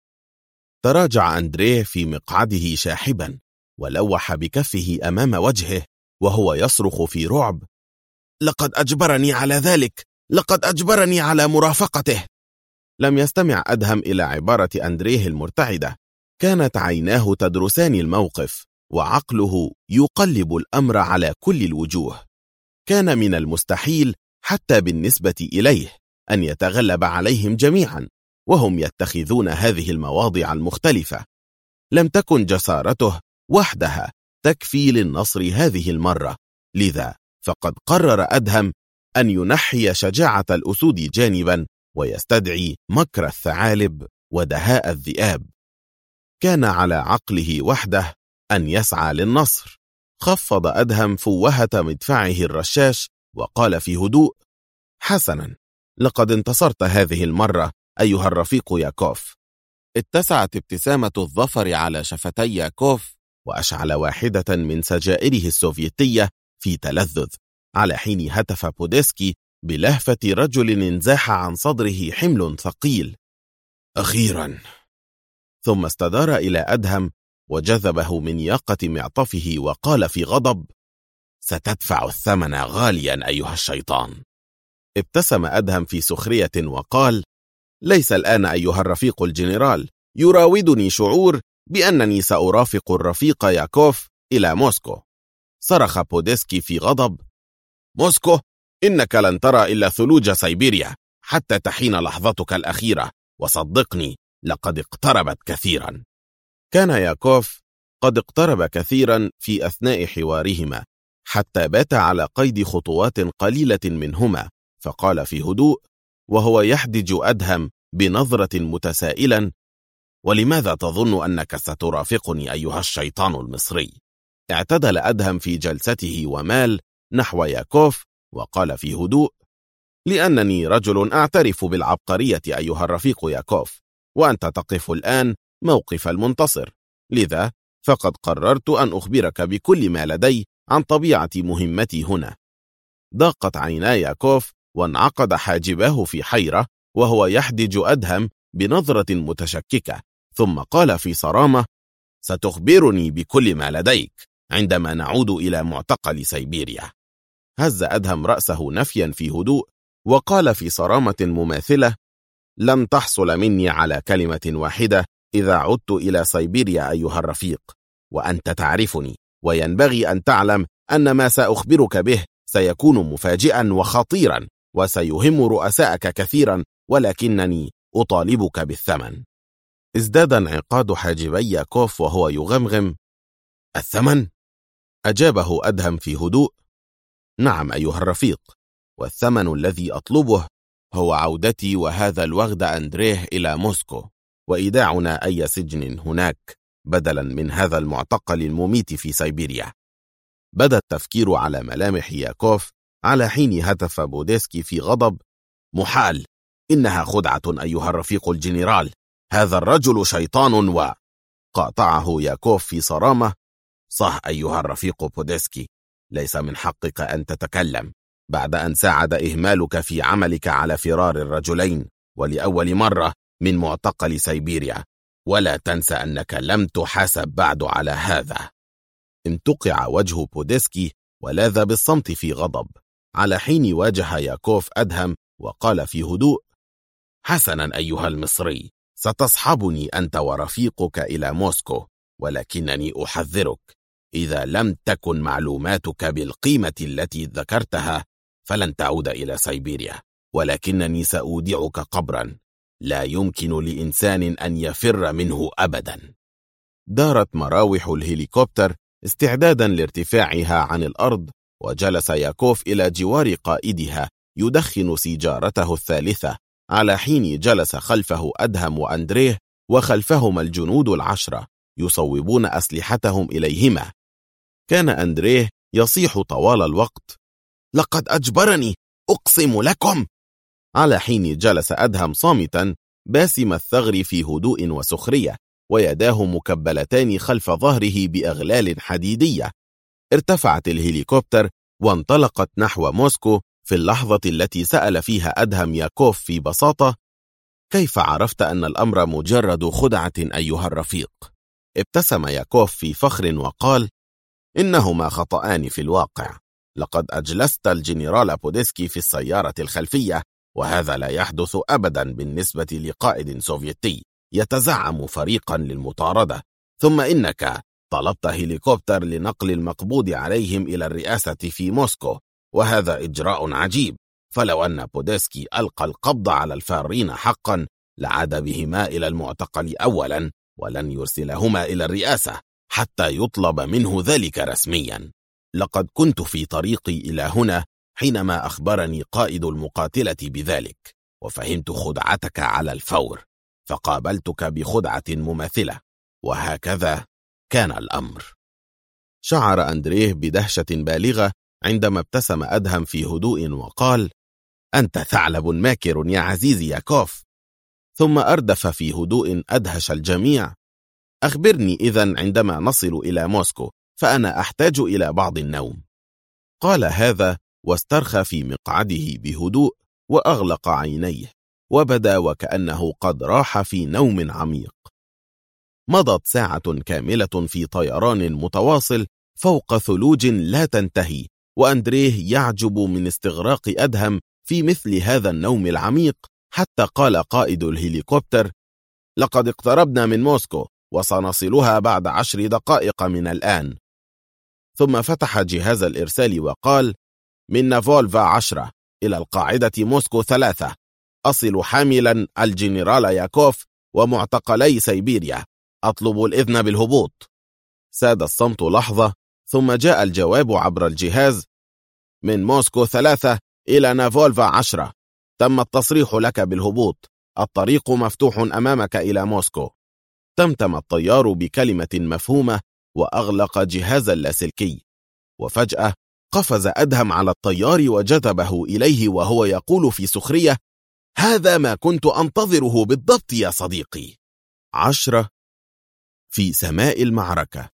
Speaker 1: تراجع أندريه في مقعده شاحبا، ولوح بكفه أمام وجهه وهو يصرخ في رعب: لقد أجبرني على ذلك، لقد أجبرني على مرافقته. لم يستمع أدهم إلى عبارة أندريه المرتعدة، كانت عيناه تدرسان الموقف، وعقله يقلب الأمر على كل الوجوه. كان من المستحيل حتى بالنسبة إليه أن يتغلب عليهم جميعا، وهم يتخذون هذه المواضع المختلفة. لم تكن جسارته وحدها تكفي للنصر هذه المرة، لذا فقد قرر أدهم أن ينحي شجاعة الأسود جانبا ويستدعي مكر الثعالب ودهاء الذئاب. كان على عقله وحده أن يسعى للنصر. خفض أدهم فوهة مدفعه الرشاش وقال في هدوء: حسنا، لقد انتصرت هذه المرة أيها الرفيق ياكوف. اتسعت ابتسامة الظفر على شفتي ياكوف وأشعل واحدة من سجائره السوفيتية في تلذذ، على حين هتف بوديسكي بلهفة رجل انزاح عن صدره حمل ثقيل: أخيرا. ثم استدار إلى أدهم وجذبه من ياقة معطفه وقال في غضب: ستدفع الثمن غاليا أيها الشيطان. ابتسم أدهم في سخرية وقال: ليس الآن أيها الرفيق الجنرال، يراودني شعور بأنني سأرافق الرفيق ياكوف إلى موسكو. صرخ بوديسكي في غضب: موسكو؟ إنك لن ترى إلا ثلوج سيبيريا حتى تحين لحظتك الأخيرة، وصدقني لقد اقتربت كثيرا. كان ياكوف قد اقترب كثيرا في أثناء حوارهما، حتى بات على قيد خطوات قليلة منهما، فقال في هدوء وهو يحدج أدهم بنظرة متسائلا: ولماذا تظن أنك سترافقني أيها الشيطان المصري؟ اعتدل أدهم في جلسته ومال نحو ياكوف وقال في هدوء: لأنني رجل أعترف بالعبقرية أيها الرفيق ياكوف، وأنت تقف الآن موقف المنتصر، لذا فقد قررت أن أخبرك بكل ما لدي عن طبيعة مهمتي هنا. ضاقت عينا ياكوف وانعقد حاجباه في حيرة وهو يحدج أدهم بنظرة متشككة، ثم قال في صرامة: ستخبرني بكل ما لديك عندما نعود إلى معتقل سيبيريا. هز أدهم رأسه نفيا في هدوء وقال في صرامة مماثلة: لن تحصل مني على كلمة واحدة إذا عدت إلى سيبيريا أيها الرفيق، وأنت تعرفني، وينبغي أن تعلم أن ما سأخبرك به سيكون مفاجئا وخطيرا وسيهم رؤساءك كثيرا، ولكنني أطالبك بالثمن. ازداد انعقاد حاجبي ياكوف وهو يغمغم: الثمن؟ أجابه أدهم في هدوء: نعم أيها الرفيق، والثمن الذي أطلبه هو عودتي وهذا الوغد أندريه إلى موسكو، وإيداعنا أي سجن هناك بدلا من هذا المعتقل المميت في سيبيريا. بدا التفكير على ملامح ياكوف على حين هتف بوديسكي في غضب: محال، إنها خدعة أيها الرفيق الجنرال، هذا الرجل شيطان. وقاطعه ياكوف في صرامة: صح أيها الرفيق بوديسكي، ليس من حقك أن تتكلم بعد أن ساعد إهمالك في عملك على فرار الرجلين ولأول مرة من معتقل سيبيريا، ولا تنسى أنك لم تحاسب بعد على هذا. انتقع وجه بوديسكي ولاذ بالصمت في غضب، على حين واجه ياكوف أدهم وقال في هدوء: حسنا أيها المصري، ستصحبني أنت ورفيقك إلى موسكو، ولكنني أحذرك، إذا لم تكن معلوماتك بالقيمة التي ذكرتها فلن تعود إلى سيبيريا، ولكنني سأودعك قبرا لا يمكن لإنسان أن يفر منه أبدا. دارت مراوح الهليكوبتر استعدادا لارتفاعها عن الأرض، وجلس ياكوف إلى جوار قائدها يدخن سيجارته الثالثة، على حين جلس خلفه أدهم وأندريه، وخلفهما الجنود 10 يصوبون أسلحتهم إليهما. كان أندريه يصيح طوال الوقت: لقد أجبرني، أقسم لكم، على حين جلس أدهم صامتا باسم الثغر في هدوء وسخرية، ويداه مكبلتان خلف ظهره بأغلال حديدية. ارتفعت الهليكوبتر وانطلقت نحو موسكو في اللحظة التي سأل فيها أدهم ياكوف في بساطة: كيف عرفت أن الأمر مجرد خدعة أيها الرفيق؟ ابتسم ياكوف في فخر وقال: إنهما خطأان في الواقع، لقد أجلست الجنرال بوديسكي في السيارة الخلفية، وهذا لا يحدث أبدا بالنسبة لقائد سوفيتي يتزعم فريقا للمطاردة، ثم إنك طلبت هليكوبتر لنقل المقبوض عليهم إلى الرئاسة في موسكو، وهذا إجراء عجيب، فلو أن بوديسكي ألقى القبض على الفارين حقا لعاد بهما إلى المعتقل أولا، ولن يرسلهما إلى الرئاسة حتى يطلب منه ذلك رسميا. لقد كنت في طريقي إلى هنا حينما أخبرني قائد المقاتلة بذلك، وفهمت خدعتك على الفور، فقابلتك بخدعة مماثلة، وهكذا كان الأمر. شعر أندريه بدهشة بالغة عندما ابتسم أدهم في هدوء وقال: أنت ثعلب ماكر يا عزيزي ياكوف. ثم أردف في هدوء أدهش الجميع: أخبرني إذن عندما نصل إلى موسكو، فأنا أحتاج إلى بعض النوم. قال هذا واسترخى في مقعده بهدوء وأغلق عينيه، وبدا وكأنه قد راح في نوم عميق. مضت ساعة كاملة في طيران متواصل فوق ثلوج لا تنتهي، وأندريه يعجب من استغراق أدهم في مثل هذا النوم العميق، حتى قال قائد الهليكوبتر: لقد اقتربنا من موسكو، وسنصلها بعد 10 دقائق من الآن. ثم فتح جهاز الإرسال وقال: من نافولفا 10 إلى القاعدة موسكو 3، أصل حاملا الجنرال ياكوف ومعتقلي سيبيريا، أطلب الإذن بالهبوط. ساد الصمت لحظة، ثم جاء الجواب عبر الجهاز: من موسكو 3 إلى نافولفا 10، تم التصريح لك بالهبوط، الطريق مفتوح أمامك إلى موسكو. تمتم الطيار بكلمة مفهومة وأغلق جهاز اللاسلكي، وفجأة قفز أدهم على الطيار وجذبه إليه وهو يقول في سخرية: هذا ما كنت أنتظره بالضبط يا صديقي. 10 في سماء المعركة.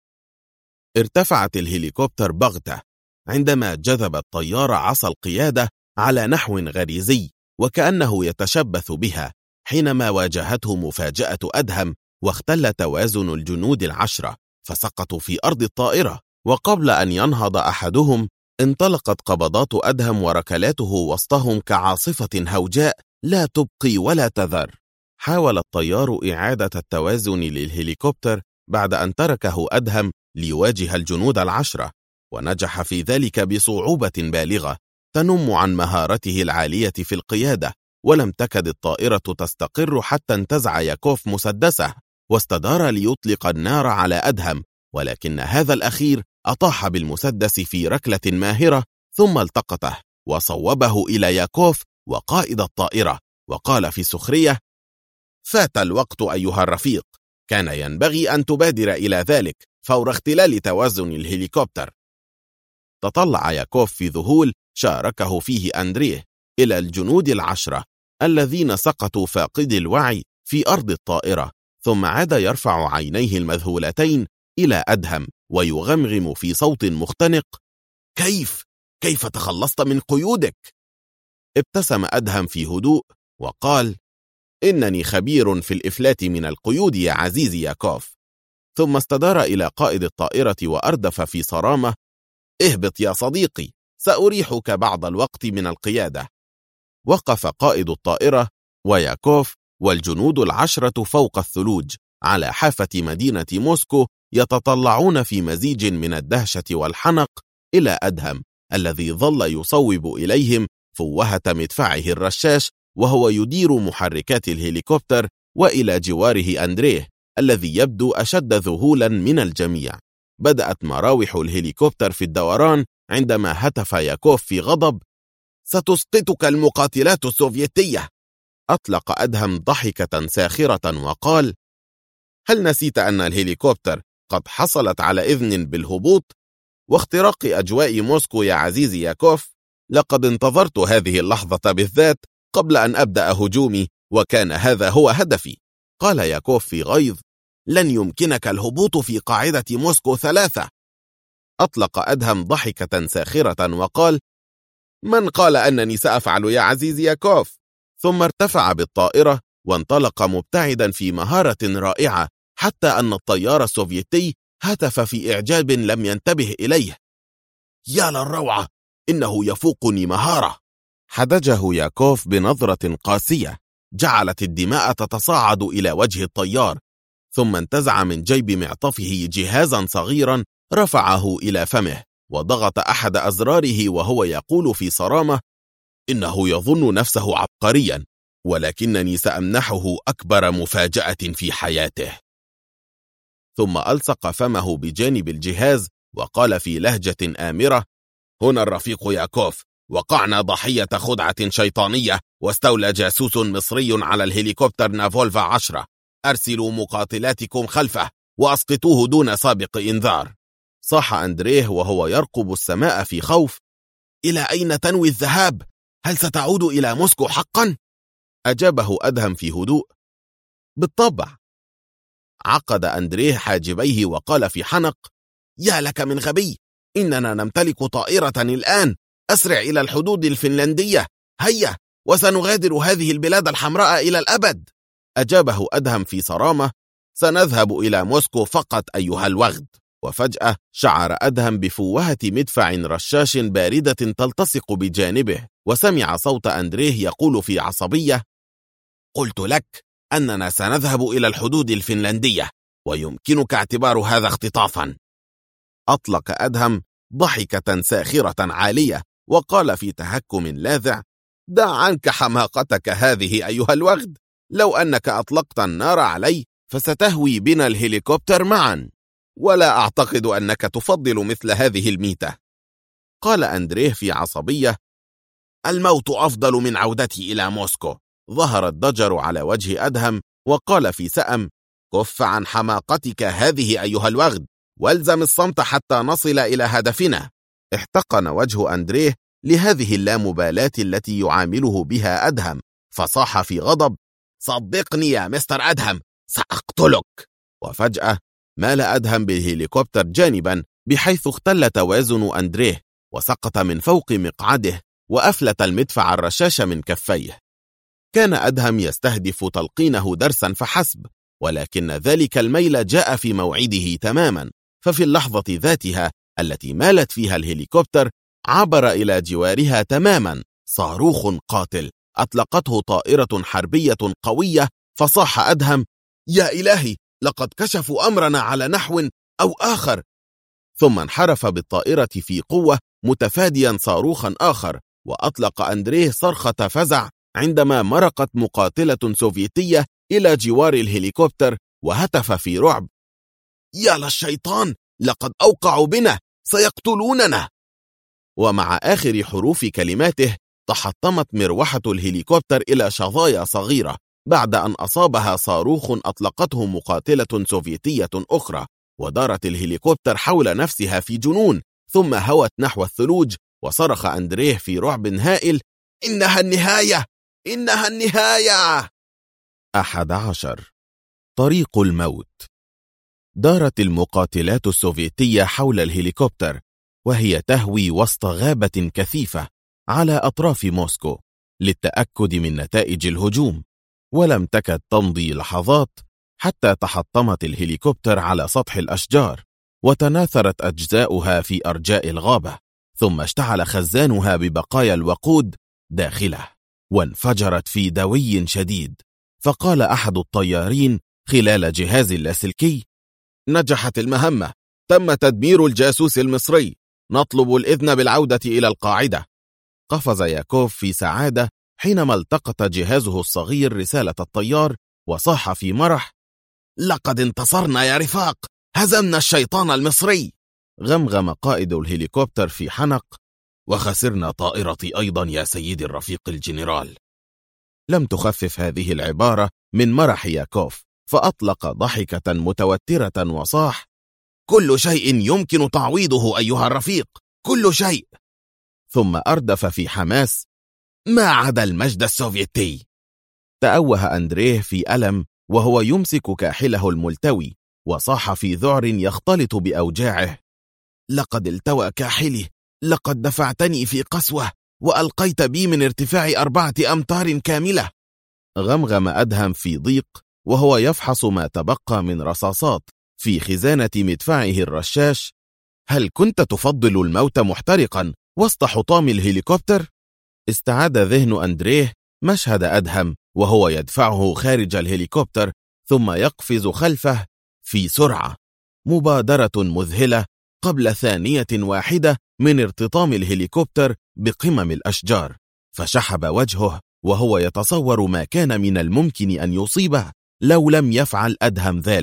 Speaker 1: ارتفعت الهليكوبتر بغتة عندما جذب الطيار عصا القيادة على نحو غريزي، وكأنه يتشبث بها، حينما واجهته مفاجأة أدهم واختل توازن الجنود 10، فسقطوا في أرض الطائرة. وقبل أن ينهض أحدهم انطلقت قبضات أدهم وركلاته وسطهم كعاصفة هوجاء لا تبقي ولا تذر. حاول الطيار إعادة التوازن للهليكوبتر بعد أن تركه أدهم ليواجه الجنود 10، ونجح في ذلك بصعوبة بالغة تنم عن مهارته العالية في القيادة. ولم تكد الطائرة تستقر حتى انتزع ياكوف مسدسه واستدار ليطلق النار على أدهم، ولكن هذا الأخير أطاح بالمسدس في ركلة ماهرة، ثم التقطه وصوبه إلى ياكوف وقائد الطائرة، وقال في سخرية: فات الوقت أيها الرفيق، كان ينبغي أن تبادر إلى ذلك فور اختلال توازن الهليكوبتر. تطلع ياكوف في ذهول شاركه فيه أندريه إلى الجنود 10 الذين سقطوا فاقدي الوعي في أرض الطائرة، ثم عاد يرفع عينيه المذهولتين إلى أدهم ويغمغم في صوت مختنق: كيف تخلصت من قيودك؟ ابتسم أدهم في هدوء وقال: إنني خبير في الإفلات من القيود يا عزيزي ياكوف. ثم استدار إلى قائد الطائرة وأردف في صرامة: اهبط يا صديقي، سأريحك بعض الوقت من القيادة. وقف قائد الطائرة وياكوف والجنود 10 فوق الثلوج على حافة مدينة موسكو، يتطلعون في مزيج من الدهشة والحنق إلى أدهم الذي ظل يصوب إليهم فوهة مدفعه الرشاش وهو يدير محركات الهليكوبتر، وإلى جواره أندريه الذي يبدو أشد ذهولا من الجميع. بدأت مراوح الهليكوبتر في الدوران عندما هتف ياكوف في غضب: ستسقطك المقاتلات السوفيتية. أطلق أدهم ضحكة ساخرة وقال: هل نسيت أن الهليكوبتر قد حصلت على إذن بالهبوط واختراق أجواء موسكو يا عزيزي ياكوف؟ لقد انتظرت هذه اللحظة بالذات قبل أن أبدأ هجومي، وكان هذا هو هدفي. قال ياكوف في غيظ: لن يمكنك الهبوط في قاعدة موسكو 3. أطلق أدهم ضحكة ساخرة وقال: من قال أنني سأفعل يا عزيزي ياكوف؟ ثم ارتفع بالطائرة وانطلق مبتعدا في مهارة رائعة، حتى أن الطيار السوفيتي هتف في إعجاب لم ينتبه إليه: يا للروعة، إنه يفوقني مهارة. حدجه ياكوف بنظرة قاسية جعلت الدماء تتصاعد إلى وجه الطيار، ثم انتزع من جيب معطفه جهازا صغيرا رفعه إلى فمه وضغط أحد أزراره وهو يقول في صرامة: إنه يظن نفسه عبقريا، ولكنني سأمنحه أكبر مفاجأة في حياته. ثم ألصق فمه بجانب الجهاز وقال في لهجة آمرة: هنا الرفيق ياكوف، وقعنا ضحية خدعة شيطانية، واستولى جاسوس مصري على الهليكوبتر نافولفا 10. أرسلوا مقاتلاتكم خلفه وأسقطوه دون سابق إنذار. صاح أندريه وهو يرقب السماء في خوف: إلى أين تنوي الذهاب؟ هل ستعود إلى موسكو حقا؟ أجابه أدهم في هدوء: بالطبع. عقد أندريه حاجبيه وقال في حنق: يا لك من غبي، إننا نمتلك طائرة الآن، أسرع إلى الحدود الفنلندية، هيا، وسنغادر هذه البلاد الحمراء إلى الأبد. أجابه أدهم في صرامة: سنذهب إلى موسكو فقط أيها الوغد. وفجأة شعر أدهم بفوهة مدفع رشاش باردة تلتصق بجانبه، وسمع صوت أندريه يقول في عصبية: قلت لك أننا سنذهب إلى الحدود الفنلندية، ويمكنك اعتبار هذا اختطافا. أطلق أدهم ضحكة ساخرة عالية وقال في تهكم لاذع: دع عنك حماقتك هذه أيها الوغد، لو أنك أطلقت النار علي فستهوي بنا الهليكوبتر معا، ولا أعتقد أنك تفضل مثل هذه الميتة. قال أندريه في عصبية: الموت أفضل من عودتي إلى موسكو. ظهر الضجر على وجه أدهم وقال في سأم: كف عن حماقتك هذه أيها الوغد، والزم الصمت حتى نصل إلى هدفنا. احتقن وجه أندريه لهذه اللامبالاة التي يعامله بها أدهم، فصاح في غضب: صدقني يا مستر أدهم، سأقتلك. وفجأة مال أدهم بالهليكوبتر جانبا بحيث اختل توازن أندريه، وسقط من فوق مقعده، وأفلت المدفع الرشاش من كفيه. كان أدهم يستهدف تلقينه درسا فحسب، ولكن ذلك الميل جاء في موعده تماما، ففي اللحظة ذاتها التي مالت فيها الهليكوبتر عبر إلى جوارها تماما صاروخ قاتل أطلقته طائرة حربية قوية، فصاح أدهم: يا إلهي، لقد كشفوا أمرنا على نحو أو آخر. ثم انحرف بالطائرة في قوة متفاديا صاروخا آخر، وأطلق أندريه صرخة فزع عندما مرقت مقاتلة سوفيتية إلى جوار الهليكوبتر، وهتف في رعب: يا للشيطان، لقد أوقعوا بنا، سيقتلوننا. ومع آخر حروف كلماته تحطمت مروحة الهليكوبتر إلى شظايا صغيرة بعد أن أصابها صاروخ أطلقته مقاتلة سوفيتية أخرى، ودارت الهليكوبتر حول نفسها في جنون، ثم هوت نحو الثلوج. وصرخ أندريه في رعب هائل: إنها النهاية، إنها النهاية. 11. طريق الموت. دارت المقاتلات السوفيتية حول الهليكوبتر وهي تهوي وسط غابة كثيفة على أطراف موسكو للتأكد من نتائج الهجوم، ولم تكد تمضي لحظات حتى تحطمت الهليكوبتر على سطح الأشجار، وتناثرت أجزاؤها في أرجاء الغابة، ثم اشتعل خزانها ببقايا الوقود داخله، وانفجرت في دوي شديد. فقال أحد الطيارين خلال جهاز اللاسلكي: نجحت المهمة، تم تدمير الجاسوس المصري، نطلب الإذن بالعودة إلى القاعدة. قفز ياكوف في سعادة حينما التقط جهازه الصغير رسالة الطيار، وصاح في مرح: لقد انتصرنا يا رفاق، هزمنا الشيطان المصري. غمغم قائد الهليكوبتر في حنق: وخسرنا طائرتي أيضا يا سيدي الرفيق الجنرال. لم تخفف هذه العبارة من مرح ياكوف، فأطلق ضحكة متوترة وصاح: كل شيء يمكن تعويضه أيها الرفيق، كل شيء. ثم أردف في حماس: ما عدا المجد السوفيتي. تأوه أندريه في ألم وهو يمسك كاحله الملتوي، وصاح في ذعر يختلط بأوجاعه: لقد التوى كاحلي، لقد دفعتني في قسوة، وألقيت بي من ارتفاع 4 أمتار كاملة. غمغم أدهم في ضيق وهو يفحص ما تبقى من رصاصات في خزانة مدفعه الرشاش: هل كنت تفضل الموت محترقا وسط حطام الهليكوبتر؟ استعاد ذهن أندريه مشهد أدهم وهو يدفعه خارج الهليكوبتر ثم يقفز خلفه في سرعة، مبادرة مذهلة قبل ثانية واحدة من ارتطام الهليكوبتر بقمم الأشجار. فشحب وجهه وهو يتصور ما كان من الممكن أن يصيبه لو لم يفعل أدهم ذلك،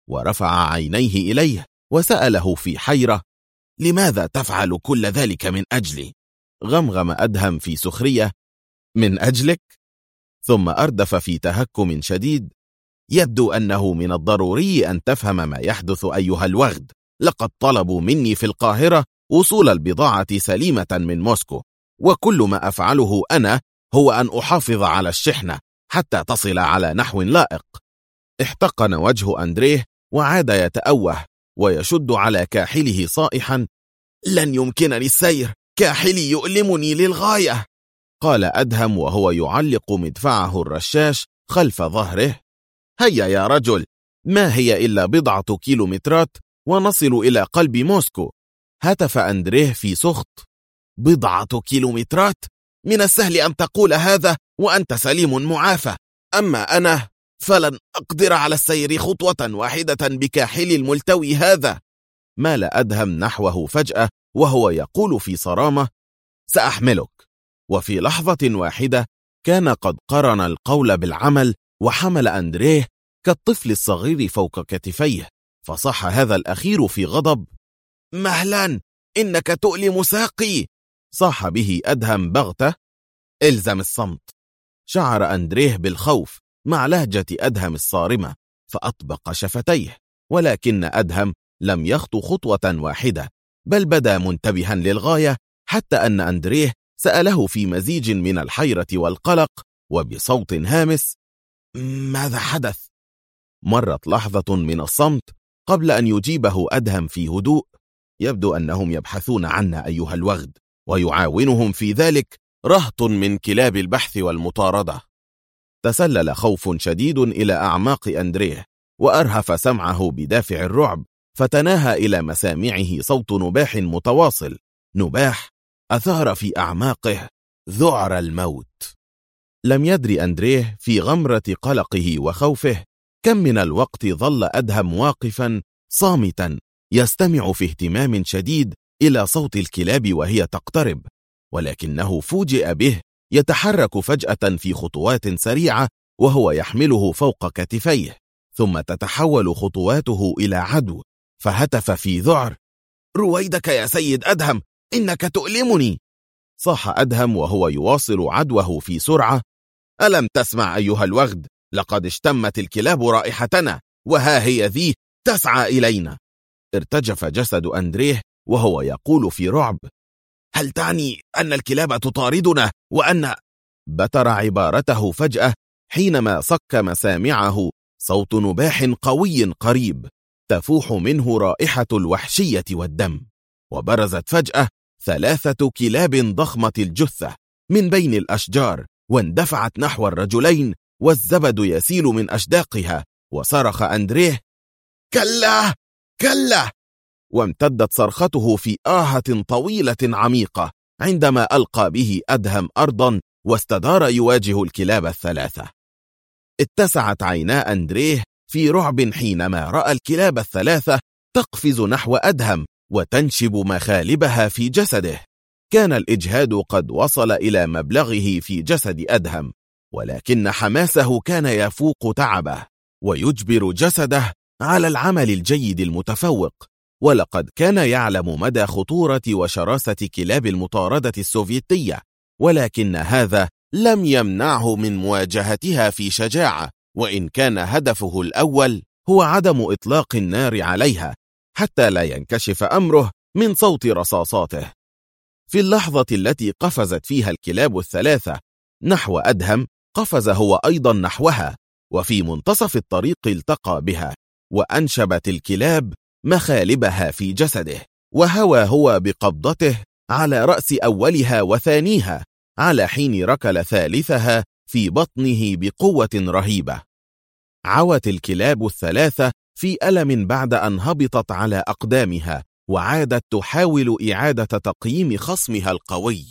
Speaker 1: ورفع عينيه إليه وسأله في حيرة: لماذا تفعل كل ذلك من أجلي؟ غمغم أدهم في سخرية: من أجلك؟ ثم أردف في تهكم شديد: يبدو أنه من الضروري أن تفهم ما يحدث أيها الوغد. لقد طلبوا مني في القاهرة وصول البضاعة سليمة من موسكو، وكل ما أفعله أنا هو أن أحافظ على الشحنة حتى تصل على نحو لائق. احتقن وجه أندريه وعاد يتأوه ويشد على كاحله صائحا: لن يمكنني السير، كاحلي يؤلمني للغاية. قال أدهم وهو يعلق مدفعه الرشاش خلف ظهره: هيا يا رجل، ما هي إلا بضعة كيلومترات ونصل إلى قلب موسكو. هتف أندريه في سخط: بضعة كيلومترات؟ من السهل أن تقول هذا وأنت سليم معافى، أما أنا فلن أقدر على السير خطوة واحدة بكاحلي الملتوي هذا. مال أدهم نحوه فجأة وهو يقول في صرامة: سأحملك. وفي لحظة واحدة كان قد قرن القول بالعمل، وحمل أندريه كالطفل الصغير فوق كتفيه، فصح هذا الأخير في غضب: مهلا، إنك تؤلم ساقي. صاح به أدهم بغتة: إلزم الصمت. شعر أندريه بالخوف مع لهجة أدهم الصارمة، فأطبق شفتيه، ولكن أدهم لم يخطو خطوة واحدة، بل بدا منتبها للغاية، حتى أن أندريه سأله في مزيج من الحيرة والقلق وبصوت هامس: ماذا حدث؟ مرت لحظة من الصمت قبل أن يجيبه أدهم في هدوء: يبدو أنهم يبحثون عنا أيها الوغد، ويعاونهم في ذلك رهط من كلاب البحث والمطاردة. تسلل خوف شديد إلى أعماق أندريه، وأرهف سمعه بدافع الرعب، فتناهى إلى مسامعه صوت نباح متواصل، نباح أثار في أعماقه ذعر الموت. لم يدري أندريه في غمرة قلقه وخوفه كم من الوقت ظل أدهم واقفا صامتا يستمع في اهتمام شديد إلى صوت الكلاب وهي تقترب، ولكنه فوجئ به يتحرك فجأة في خطوات سريعة وهو يحمله فوق كتفيه، ثم تتحول خطواته إلى عدو، فهتف في ذعر: رويدك يا سيد أدهم، إنك تؤلمني. صاح أدهم وهو يواصل عدوه في سرعة: ألم تسمع أيها الوغد؟ لقد اشتمت الكلاب رائحتنا، وها هي ذي تسعى إلينا. ارتجف جسد أندريه وهو يقول في رعب: هل تعني أن الكلاب تطاردنا وأن... بتر عبارته فجأة حينما صك مسامعه صوت نباح قوي قريب تفوح منه رائحة الوحشية والدم، وبرزت فجأة 3 كلاب ضخمة الجثة من بين الأشجار، واندفعت نحو الرجلين والزبد يسيل من أشداقها. وصرخ أندريه: كلا كلا! وامتدت صرخته في آهة طويلة عميقة عندما ألقى به أدهم أرضا واستدار يواجه الكلاب ال3. اتسعت عينا أندريه في رعب حينما رأى الكلاب ال3 تقفز نحو أدهم وتنشب مخالبها في جسده. كان الإجهاد قد وصل إلى مبلغه في جسد أدهم، ولكن حماسه كان يفوق تعبه ويجبر جسده على العمل الجيد المتفوق، ولقد كان يعلم مدى خطورة وشراسة كلاب المطاردة السوفيتية، ولكن هذا لم يمنعه من مواجهتها في شجاعة، وإن كان هدفه الأول هو عدم إطلاق النار عليها حتى لا ينكشف أمره من صوت رصاصاته. في اللحظة التي قفزت فيها الكلاب ال3 نحو أدهم، قفز هو أيضا نحوها، وفي منتصف الطريق التقى بها، وأنشبت الكلاب مخالبها في جسده، وهوى هو بقبضته على رأس أولها وثانيها، على حين ركل ثالثها في بطنه بقوة رهيبة. عوت الكلاب ال3 في ألم بعد أن هبطت على أقدامها، وعادت تحاول إعادة تقييم خصمها القوي،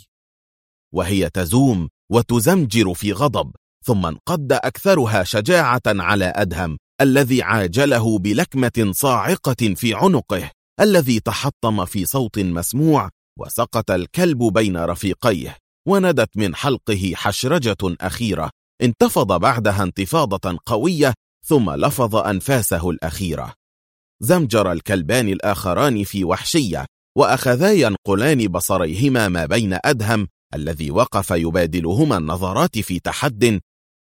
Speaker 1: وهي تزوم وتزمجر في غضب، ثم انقض أكثرها شجاعة على أدهم الذي عاجله بلكمة صاعقة في عنقه الذي تحطم في صوت مسموع، وسقط الكلب بين رفيقيه، وندت من حلقه حشرجة أخيرة انتفض بعدها انتفاضة قوية، ثم لفظ أنفاسه الأخيرة. زمجر الكلبان الآخران في وحشية، وأخذا ينقلان بصريهما ما بين أدهم الذي وقف يبادلهما النظرات في تحد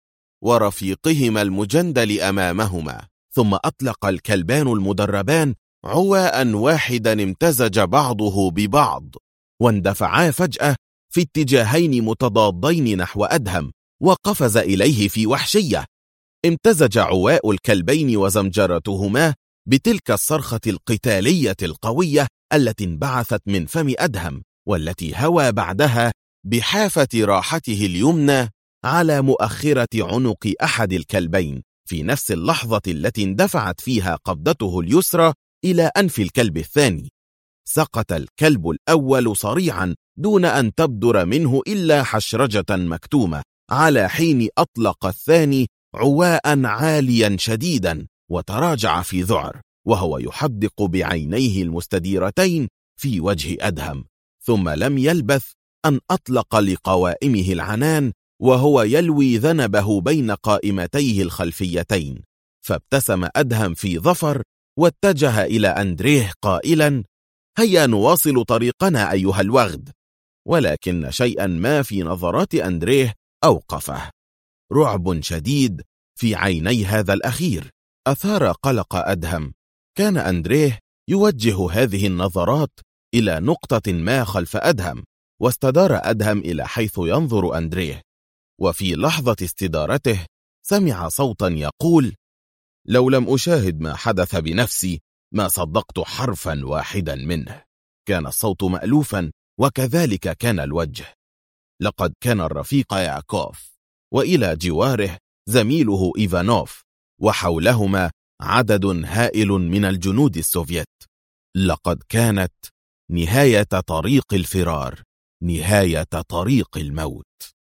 Speaker 1: ورفيقهما المجندل أمامهما. ثم أطلق الكلبان المدربان عواء واحدا امتزج بعضه ببعض، واندفعا فجأة في اتجاهين متضادين نحو أدهم، وقفز إليه في وحشية. امتزج عواء الكلبين وزمجرتهما بتلك الصرخة القتالية القوية التي انبعثت من فم أدهم، والتي هوى بعدها بحافة راحته اليمنى على مؤخرة عنق أحد الكلبين في نفس اللحظة التي اندفعت فيها قبضته اليسرى إلى أنف الكلب الثاني. سقط الكلب الأول صريعا دون أن تبدر منه إلا حشرجة مكتومة، على حين أطلق الثاني عواء عاليا شديدا وتراجع في ذعر، وهو يحدق بعينيه المستديرتين في وجه أدهم. ثم لم يلبث أن أطلق لقوائمه العنان وهو يلوي ذنبه بين قائمتيه الخلفيتين، فابتسم أدهم في ظفر واتجه إلى أندريه قائلا: هيا نواصل طريقنا أيها الوغد. ولكن شيئا ما في نظرات أندريه أوقفه. رعب شديد في عيني هذا الأخير أثار قلق أدهم. كان أندريه يوجه هذه النظرات إلى نقطة ما خلف أدهم، واستدار أدهم إلى حيث ينظر أندريه، وفي لحظة استدارته سمع صوتا يقول: لو لم أشاهد ما حدث بنفسي ما صدقت حرفا واحدا منه. كان الصوت مألوفا، وكذلك كان الوجه. لقد كان الرفيق ياكوف، وإلى جواره زميله إيفانوف، وحولهما عدد هائل من الجنود السوفيت. لقد كانت نهاية طريق الفرار، نهاية طريق الموت.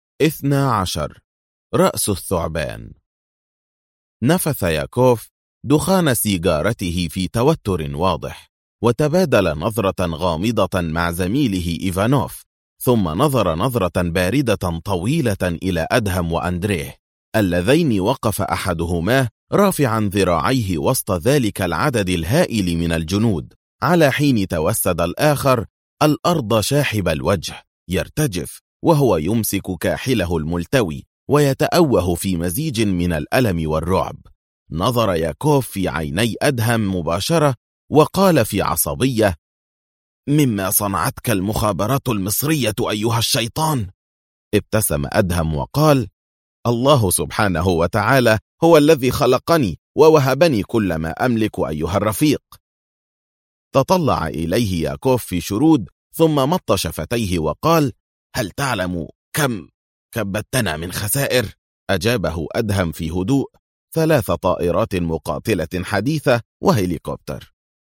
Speaker 1: 12. رأس الثعبان. نفث ياكوف دخان سيجارته في توتر واضح، وتبادل نظرة غامضة مع زميله إيفانوف، ثم نظر نظرة باردة طويلة إلى أدهم وأندريه، اللذين وقف أحدهما رافعا ذراعيه وسط ذلك العدد الهائل من الجنود، على حين توسد الآخر الأرض شاحب الوجه يرتجف، وهو يمسك كاحله الملتوي ويتأوه في مزيج من الألم والرعب. نظر ياكوف في عيني أدهم مباشرة وقال في عصبية: مما صنعتك المخابرات المصرية أيها الشيطان. ابتسم أدهم وقال: الله سبحانه وتعالى هو الذي خلقني ووهبني كل ما أملك أيها الرفيق. تطلع إليه ياكوف في شرود، ثم مط شفتيه وقال: هل تعلم كم كبتنا من خسائر؟ أجابه أدهم في هدوء: 3 طائرات مقاتلة حديثة وهليكوبتر.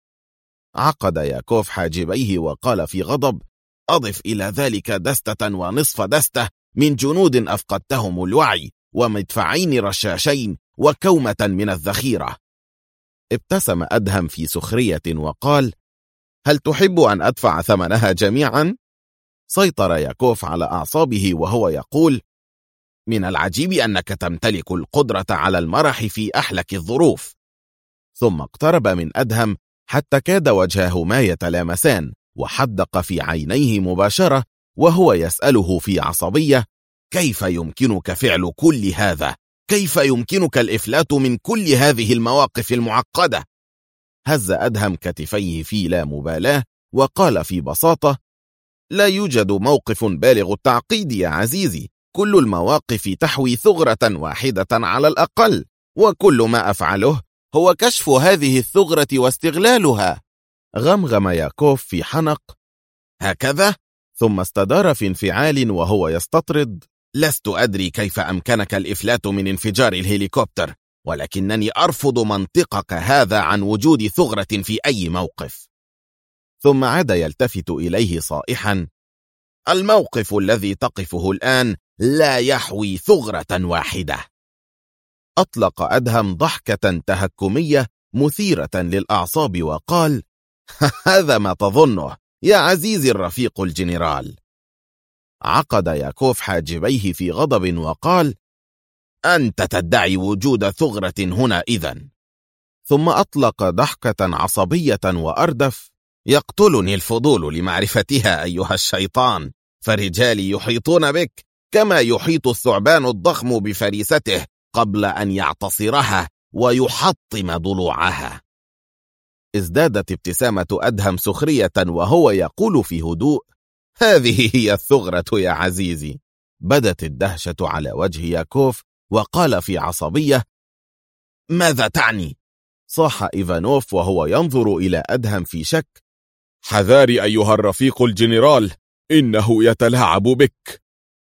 Speaker 1: عقد ياكوف حاجبيه وقال في غضب: أضف إلى ذلك دستة ونصف دستة من جنود أفقدتهم الوعي، ومدفعين رشاشين، وكومة من الذخيرة. ابتسم أدهم في سخرية وقال: هل تحب أن أدفع ثمنها جميعا؟ سيطر ياكوف على أعصابه وهو يقول: من العجيب أنك تمتلك القدرة على المرح في أحلك الظروف. ثم اقترب من أدهم حتى كاد وجههما يتلامسان، وحدق في عينيه مباشرة وهو يسأله في عصبية: كيف يمكنك فعل كل هذا؟ كيف يمكنك الإفلات من كل هذه المواقف المعقدة؟ هز أدهم كتفيه في لا مبالاة وقال في بساطة: لا يوجد موقف بالغ التعقيد يا عزيزي، كل المواقف تحوي ثغرة واحدة على الأقل، وكل ما أفعله هو كشف هذه الثغرة واستغلالها. غمغم ياكوف في حنق: هكذا؟ ثم استدار في انفعال وهو يستطرد: لست أدري كيف أمكنك الإفلات من انفجار الهليكوبتر، ولكنني أرفض منطقك هذا عن وجود ثغرة في أي موقف. ثم عاد يلتفت إليه صائحا: الموقف الذي تقفه الآن لا يحوي ثغرة واحدة. أطلق أدهم ضحكة تهكمية مثيرة للأعصاب وقال: هذا ما تظنه يا عزيزي الرفيق الجنرال. عقد ياكوف حاجبيه في غضب وقال: أنت تدعي وجود ثغرة هنا إذن. ثم أطلق ضحكة عصبية وأردف: يقتلني الفضول لمعرفتها أيها الشيطان، فرجالي يحيطون بك كما يحيط الثعبان الضخم بفريسته قبل أن يعتصرها ويحطم ضلوعها. ازدادت ابتسامة أدهم سخرية وهو يقول في هدوء: هذه هي الثغرة يا عزيزي. بدت الدهشة على وجه ياكوف وقال في عصبية: ماذا تعني؟ صاح إيفانوف وهو ينظر إلى أدهم في شك:
Speaker 2: حذاري أيها الرفيق الجنرال، إنه يتلاعب بك.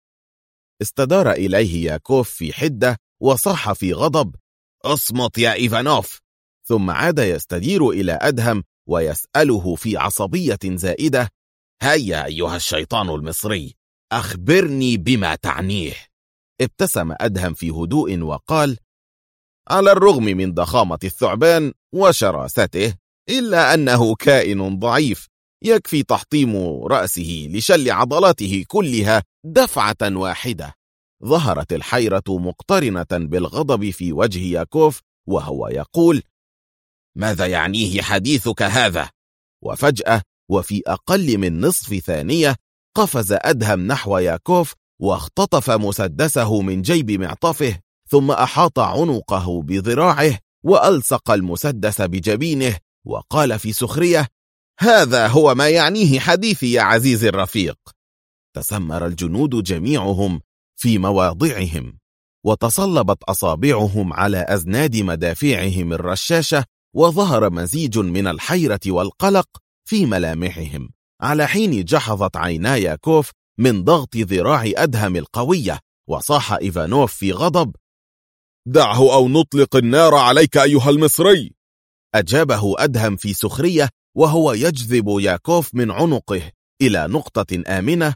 Speaker 1: استدار إليه ياكوف في حدة وصاح في غضب: اصمت يا إيفانوف. ثم عاد يستدير إلى أدهم ويسأله في عصبية زائدة: هيا أيها الشيطان المصري، أخبرني بما تعنيه. ابتسم أدهم في هدوء وقال: على الرغم من ضخامة الثعبان وشراسته، إلا أنه كائن ضعيف، يكفي تحطيم رأسه لشل عضلاته كلها دفعة واحدة. ظهرت الحيرة مقترنة بالغضب في وجه ياكوف وهو يقول: ماذا يعنيه حديثك هذا؟ وفجأة وفي أقل من نصف ثانية قفز أدهم نحو ياكوف واختطف مسدسه من جيب معطفه، ثم أحاط عنقه بذراعه وألصق المسدس بجبينه وقال في سخرية: هذا هو ما يعنيه حديثي يا عزيزي الرفيق. تسمر الجنود جميعهم في مواضعهم وتصلبت أصابعهم على أزناد مدافعهم الرشاشة، وظهر مزيج من الحيرة والقلق في ملامحهم، على حين جحظت عينا ياكوف من ضغط ذراع أدهم القوية. وصاح إيفانوف في غضب:
Speaker 2: دعه أو نطلق النار عليك أيها المصري.
Speaker 1: أجابه أدهم في سخرية وهو يجذب ياكوف من عنقه إلى نقطة آمنة: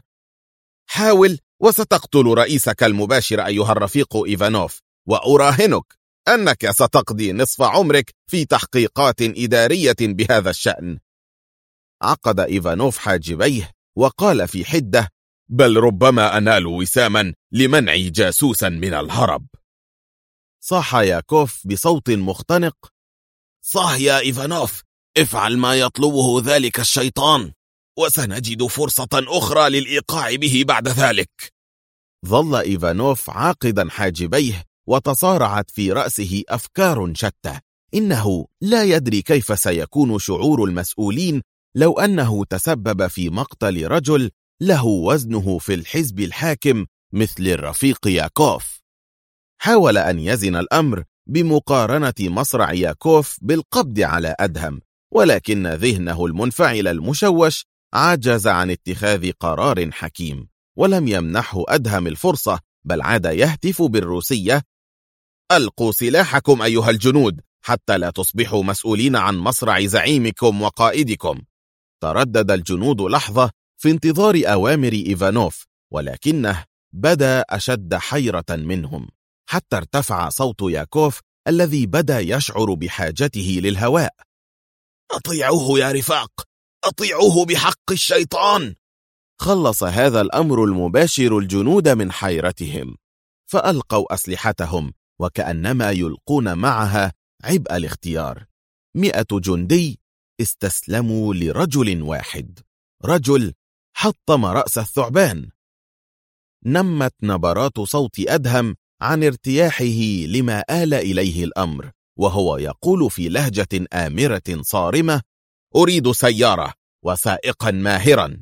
Speaker 1: حاول وستقتل رئيسك المباشر أيها الرفيق إيفانوف، وأراهنك أنك ستقضي نصف عمرك في تحقيقات إدارية بهذا الشأن. عقد إيفانوف حاجبيه وقال في حدة:
Speaker 2: بل ربما أنال وساما لمنع جاسوسا من الهرب.
Speaker 1: صاح ياكوف بصوت مختنق: صح يا إيفانوف، افعل ما يطلبه ذلك الشيطان، وسنجد فرصة أخرى للإيقاع به بعد ذلك. ظل إيفانوف عاقدا حاجبيه وتصارعت في رأسه أفكار شتى. إنه لا يدري كيف سيكون شعور المسؤولين لو أنه تسبب في مقتل رجل له وزنه في الحزب الحاكم مثل الرفيق ياكوف. حاول أن يزن الأمر بمقارنة مصرع ياكوف بالقبض على أدهم، ولكن ذهنه المنفعل المشوش عجز عن اتخاذ قرار حكيم، ولم يمنحه أدهم الفرصة، بل عاد يهتف بالروسية: ألقوا سلاحكم أيها الجنود حتى لا تصبحوا مسؤولين عن مصرع زعيمكم وقائدكم. تردد الجنود لحظة في انتظار أوامر إيفانوف، ولكنه بدا أشد حيرة منهم، حتى ارتفع صوت ياكوف الذي بدا يشعر بحاجته للهواء: أطيعوه يا رفاق، أطيعوه بحق الشيطان. خلص هذا الأمر المباشر الجنود من حيرتهم، فألقوا أسلحتهم وكأنما يلقون معها عبء الاختيار. 100 جندي استسلموا لرجل واحد، رجل حطم رأس الثعبان. نمت نبرات صوت أدهم عن ارتياحه لما آل إليه الأمر، وهو يقول في لهجة آمرة صارمة: أريد سيارة وسائقا ماهرا.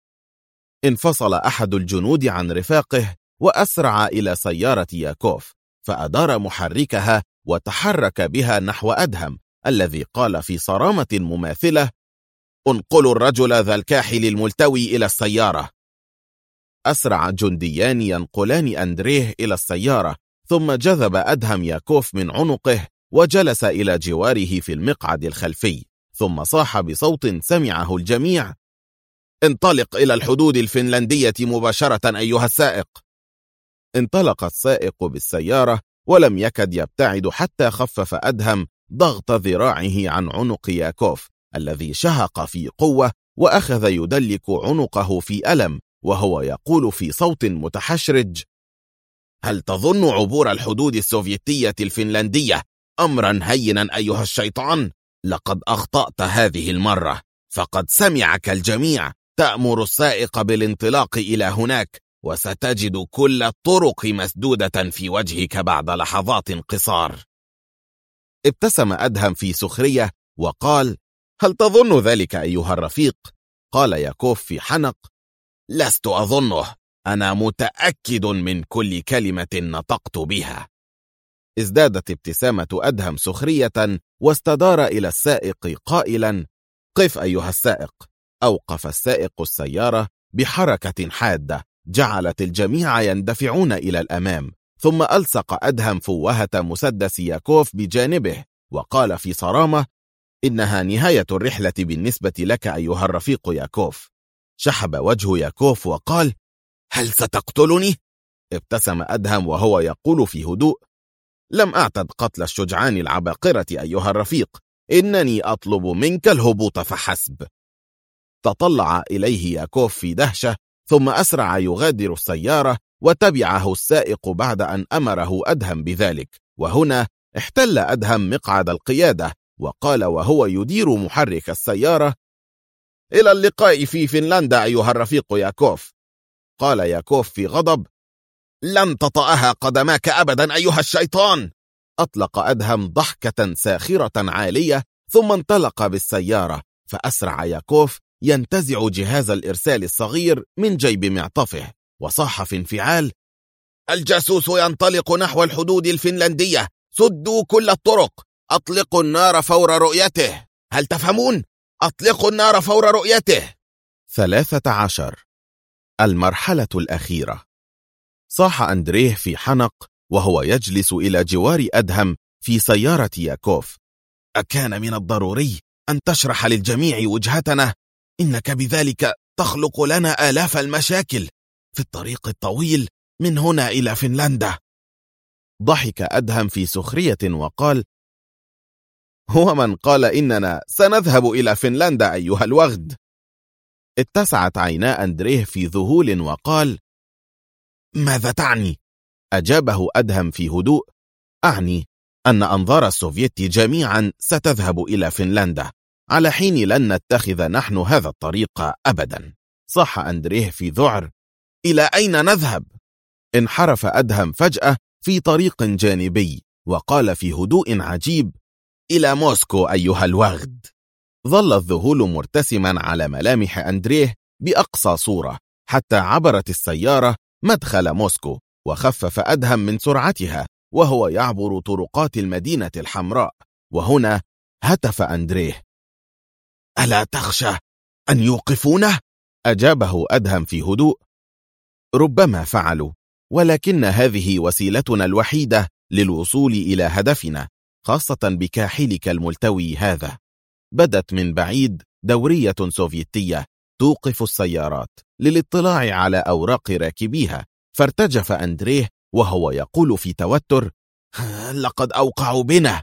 Speaker 1: انفصل أحد الجنود عن رفاقه وأسرع إلى سيارة ياكوف، فأدار محركها وتحرك بها نحو أدهم، الذي قال في صرامة مماثلة: انقلوا الرجل ذا الكاحل الملتوي إلى السيارة. أسرع جنديان ينقلان أندريه إلى السيارة، ثم جذب أدهم ياكوف من عنقه وجلس إلى جواره في المقعد الخلفي، ثم صاح بصوت سمعه الجميع: انطلق إلى الحدود الفنلندية مباشرة أيها السائق. انطلق السائق بالسيارة، ولم يكد يبتعد حتى خفف أدهم ضغط ذراعه عن عنق ياكوف الذي شهق في قوة، وأخذ يدلك عنقه في ألم وهو يقول في صوت متحشرج: هل تظن عبور الحدود السوفيتية الفنلندية
Speaker 2: أمرا هينا أيها الشيطان، لقد أخطأت هذه المرة، فقد سمعك الجميع. تأمر السائق بالانطلاق إلى هناك، وستجد كل الطرق مسدودة في وجهك بعد لحظات قصار.
Speaker 1: ابتسم أدهم في سخرية وقال: هل تظن ذلك أيها الرفيق؟ قال ياكوف في حنق:
Speaker 2: لست أظنه، أنا متأكد من كل كلمة نطقت بها.
Speaker 1: ازدادت ابتسامة أدهم سخرية، واستدار إلى السائق قائلا: قف أيها السائق. أوقف السائق السيارة بحركة حادة جعلت الجميع يندفعون إلى الأمام، ثم ألصق أدهم فوهة مسدس ياكوف بجانبه وقال في صرامة: إنها نهاية الرحلة بالنسبة لك أيها الرفيق ياكوف. شحب وجه ياكوف وقال:
Speaker 2: هل ستقتلني؟
Speaker 1: ابتسم أدهم وهو يقول في هدوء: لم أعتد قتل الشجعان العباقرة أيها الرفيق، إنني أطلب منك الهبوط فحسب. تطلع إليه ياكوف في دهشة، ثم أسرع يغادر السيارة، وتبعه السائق بعد أن أمره أدهم بذلك. وهنا احتل أدهم مقعد القيادة وقال وهو يدير محرك السيارة: إلى اللقاء في فنلندا أيها الرفيق ياكوف. قال ياكوف في غضب:
Speaker 2: لن تطأها قدماك أبدا أيها الشيطان.
Speaker 1: أطلق أدهم ضحكة ساخرة عالية، ثم انطلق بالسيارة. فأسرع ياكوف ينتزع جهاز الإرسال الصغير من جيب معطفه، وصاح في انفعال:
Speaker 2: الجاسوس ينطلق نحو الحدود الفنلندية، سدوا كل الطرق، أطلقوا النار فور رؤيته. هل تفهمون؟ أطلقوا النار فور رؤيته.
Speaker 1: 13. المرحلة الأخيرة. صاح أندريه في حنق وهو يجلس إلى جوار أدهم في سيارة ياكوف:
Speaker 2: أكان من الضروري أن تشرح للجميع وجهتنا؟ إنك بذلك تخلق لنا آلاف المشاكل في الطريق الطويل من هنا إلى فنلندا.
Speaker 1: ضحك أدهم في سخرية وقال: هو من قال إننا سنذهب إلى فنلندا أيها الوغد؟ اتسعت عينا أندريه في ذهول وقال:
Speaker 2: ماذا تعني؟
Speaker 1: أجابه أدهم في هدوء: أعني أن أنظار السوفيت جميعا ستذهب إلى فنلندا، على حين لن نتخذ نحن هذا الطريق أبدا. صاح أندريه في ذعر:
Speaker 2: إلى أين نذهب؟
Speaker 1: انحرف أدهم فجأة في طريق جانبي وقال في هدوء عجيب:
Speaker 2: إلى موسكو أيها الوغد.
Speaker 1: ظل الذهول مرتسما على ملامح أندريه بأقصى صورة حتى عبرت السيارة مدخل موسكو، وخفف أدهم من سرعتها وهو يعبر طرقات المدينة الحمراء. وهنا هتف أندريه:
Speaker 2: ألا تخشى أن يوقفونه؟
Speaker 1: أجابه أدهم في هدوء: ربما فعلوا، ولكن هذه وسيلتنا الوحيدة للوصول إلى هدفنا، خاصة بكاحلك الملتوي هذا. بدت من بعيد دورية سوفيتية توقف السيارات للاطلاع على أوراق راكبيها، فارتجف أندريه وهو يقول في توتر:
Speaker 2: لقد أوقعوا بنا.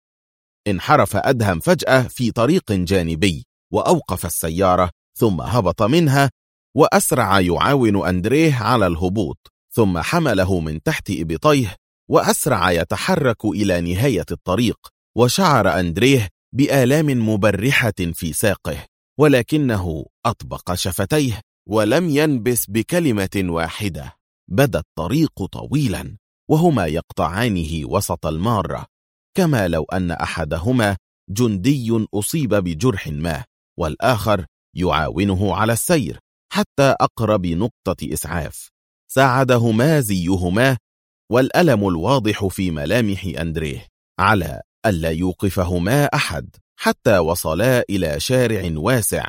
Speaker 1: انحرف أدهم فجأة في طريق جانبي وأوقف السيارة، ثم هبط منها وأسرع يعاون أندريه على الهبوط، ثم حمله من تحت إبطيه وأسرع يتحرك إلى نهاية الطريق. وشعر أندريه بآلام مبرحة في ساقه، ولكنه أطبق شفتيه ولم ينبس بكلمة واحدة. بدا الطريق طويلا وهما يقطعانه وسط المارة، كما لو أن أحدهما جندي أصيب بجرح ما، والآخر يعاونه على السير حتى أقرب نقطة إسعاف. ساعدهما زيهما والألم الواضح في ملامح أندريه على ألا يوقفهما أحد حتى وصلا إلى شارع واسع.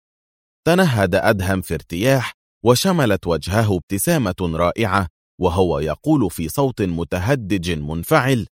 Speaker 1: تنهد أدهم في ارتياح وشملت وجهه ابتسامة رائعة وهو يقول في صوت متهدج منفعل: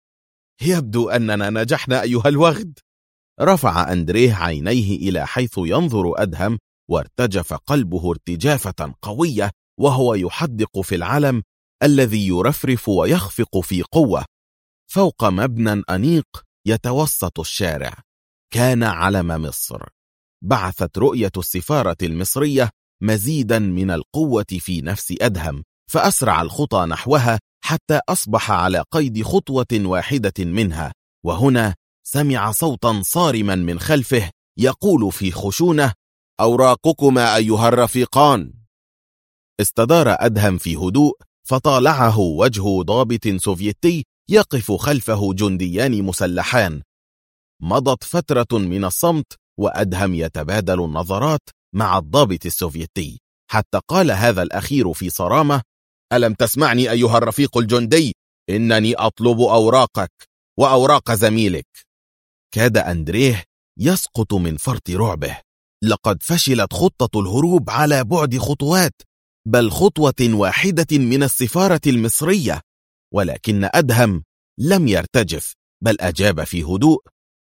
Speaker 2: يبدو أننا نجحنا أيها الوغد.
Speaker 1: رفع أندريه عينيه إلى حيث ينظر أدهم، وارتجف قلبه ارتجافة قوية وهو يحدق في العلم الذي يرفرف ويخفق في قوة فوق مبنى أنيق يتوسط الشارع. كان علم مصر. بعثت رؤية السفارة المصرية مزيدا من القوة في نفس أدهم، فأسرع الخطى نحوها حتى أصبح على قيد خطوة واحدة منها، وهنا سمع صوتا صارما من خلفه يقول في خشونة: أوراقكما أيها الرفيقان. استدار أدهم في هدوء، فطالعه وجه ضابط سوفيتي يقف خلفه جنديان مسلحان. مضت فترة من الصمت، وأدهم يتبادل النظرات مع الضابط السوفيتي، حتى قال هذا الأخير في صرامة: ألم تسمعني أيها الرفيق الجندي؟ إنني أطلب أوراقك وأوراق زميلك. كاد أندريه يسقط من فرط رعبه. لقد فشلت خطة الهروب على بعد خطوات، بل خطوة واحدة من السفارة المصرية. ولكن أدهم لم يرتجف، بل أجاب في هدوء: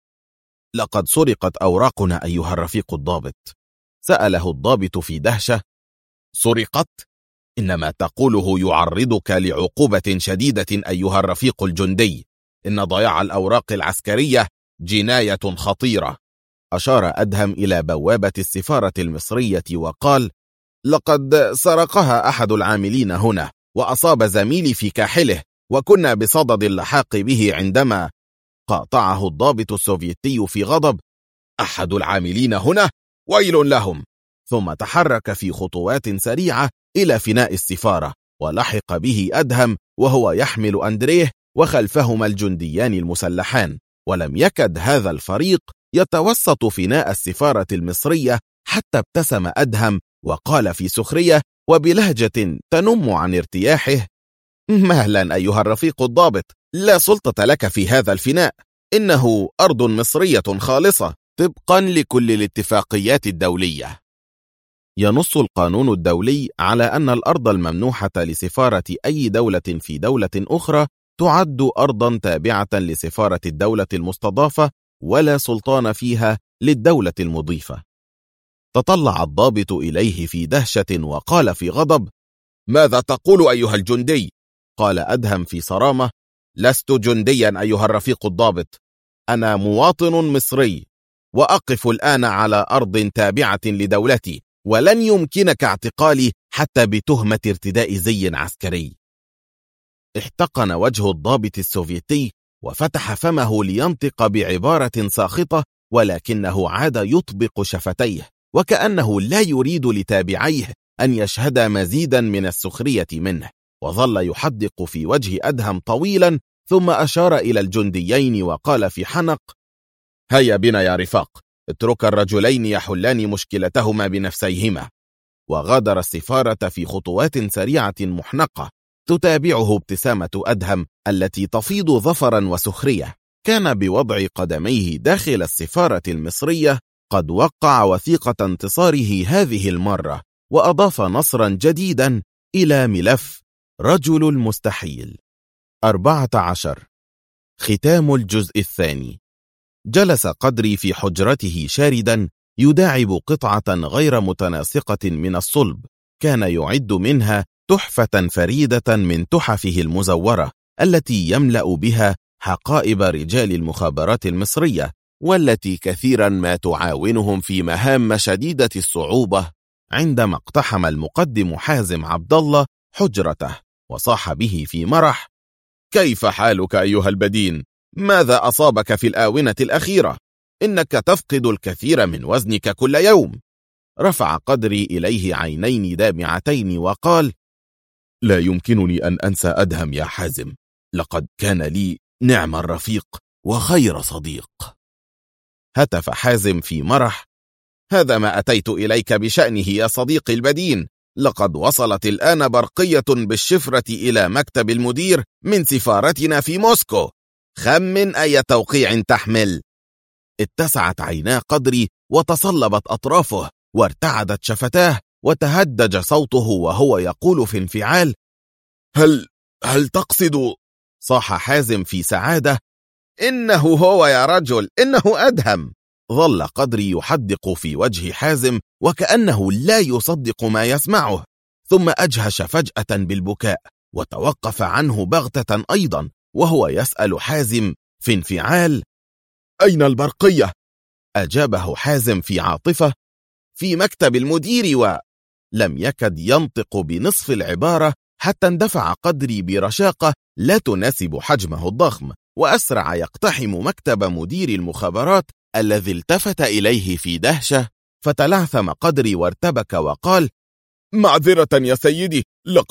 Speaker 1: لقد سرقت أوراقنا أيها الرفيق الضابط. سأله الضابط في دهشة: سرقت؟ إنما تقوله يعرضك لعقوبة شديدة أيها الرفيق الجندي. إن ضياع الأوراق العسكرية جناية خطيرة. أشار أدهم إلى بوابة السفارة المصرية وقال: لقد سرقها أحد العاملين هنا، وأصاب زميلي في كاحله، وكنا بصدد اللحاق به عندما... قاطعه الضابط السوفيتي في غضب: أحد العاملين هنا؟ ويل لهم! ثم تحرك في خطوات سريعة إلى فناء السفارة، ولحق به أدهم وهو يحمل أندريه، وخلفهما الجنديان المسلحان. ولم يكد هذا الفريق يتوسط فناء السفارة المصرية حتى ابتسم أدهم وقال في سخرية وبلهجة تنم عن ارتياحه: مهلا أيها الرفيق الضابط، لا سلطة لك في هذا الفناء، إنه أرض مصرية خالصة طبقا لكل الاتفاقيات الدولية. ينص القانون الدولي على أن الأرض الممنوحة لسفارة أي دولة في دولة أخرى تعد أرضا تابعة لسفارة الدولة المستضافة، ولا سلطان فيها للدولة المضيفة. تطلع الضابط إليه في دهشة وقال في غضب: ماذا تقول أيها الجندي؟ قال أدهم في صرامة: لست جنديا أيها الرفيق الضابط، أنا مواطن مصري، وأقف الآن على أرض تابعة لدولتي، ولن يمكنك اعتقالي حتى بتهمة ارتداء زي عسكري. احتقن وجه الضابط السوفيتي وفتح فمه لينطق بعبارة ساخطة، ولكنه عاد يطبق شفتيه، وكأنه لا يريد لتابعيه أن يشهد مزيدا من السخرية منه. وظل يحدق في وجه أدهم طويلا، ثم أشار إلى الجنديين وقال في حنق: هيا بنا يا رفاق، اترك الرجلين يحلان مشكلتهما بنفسيهما. وغادر السفارة في خطوات سريعة محنقة، تتابعه ابتسامة أدهم التي تفيض ظفرا وسخرية. كان بوضع قدميه داخل السفارة المصرية قد وقع وثيقة انتصاره هذه المرة، وأضاف نصرا جديدا إلى ملف رجل المستحيل. 14. ختام الجزء الثاني. جلس قدري في حجرته شاردا يداعب قطعة غير متناسقة من الصلب، كان يعد منها تحفة فريدة من تحفه المزورة التي يملأ بها حقائب رجال المخابرات المصرية، والتي كثيرا ما تعاونهم في مهام شديدة الصعوبة. عندما اقتحم المقدم حازم عبد الله حجرته وصاح به في مرح: كيف حالك أيها البدين؟ ماذا أصابك في الآونة الأخيرة؟ إنك تفقد الكثير من وزنك كل يوم. رفع قدري إليه عينين دامعتين وقال: لا يمكنني أن أنسى أدهم يا حازم، لقد كان لي نعم الرفيق وخير صديق. هتف حازم في مرح: هذا ما أتيت إليك بشأنه يا صديقي البدين، لقد وصلت الآن برقية بالشفرة إلى مكتب المدير من سفارتنا في موسكو، خمن أي توقيع تحمل. اتسعت عينا قدري وتصلبت أطرافه وارتعدت شفتاه وتهدج صوته وهو يقول في انفعال: هل تقصد؟ صاح حازم في سعادة: إنه هو يا رجل، إنه أدهم. ظل قدري يحدق في وجه حازم وكأنه لا يصدق ما يسمعه، ثم أجهش فجأة بالبكاء وتوقف عنه بغتة أيضا، وهو يسأل حازم في انفعال: أين البرقية؟ أجابه حازم في عاطفة: في مكتب المدير. ولم يكد ينطق بنصف العبارة حتى اندفع قدري برشاقة لا تناسب حجمه الضخم، وأسرع يقتحم مكتب مدير المخابرات الذي التفت إليه في دهشة، فتلعثم قدري وارتبك وقال:
Speaker 2: معذرة يا سيدي،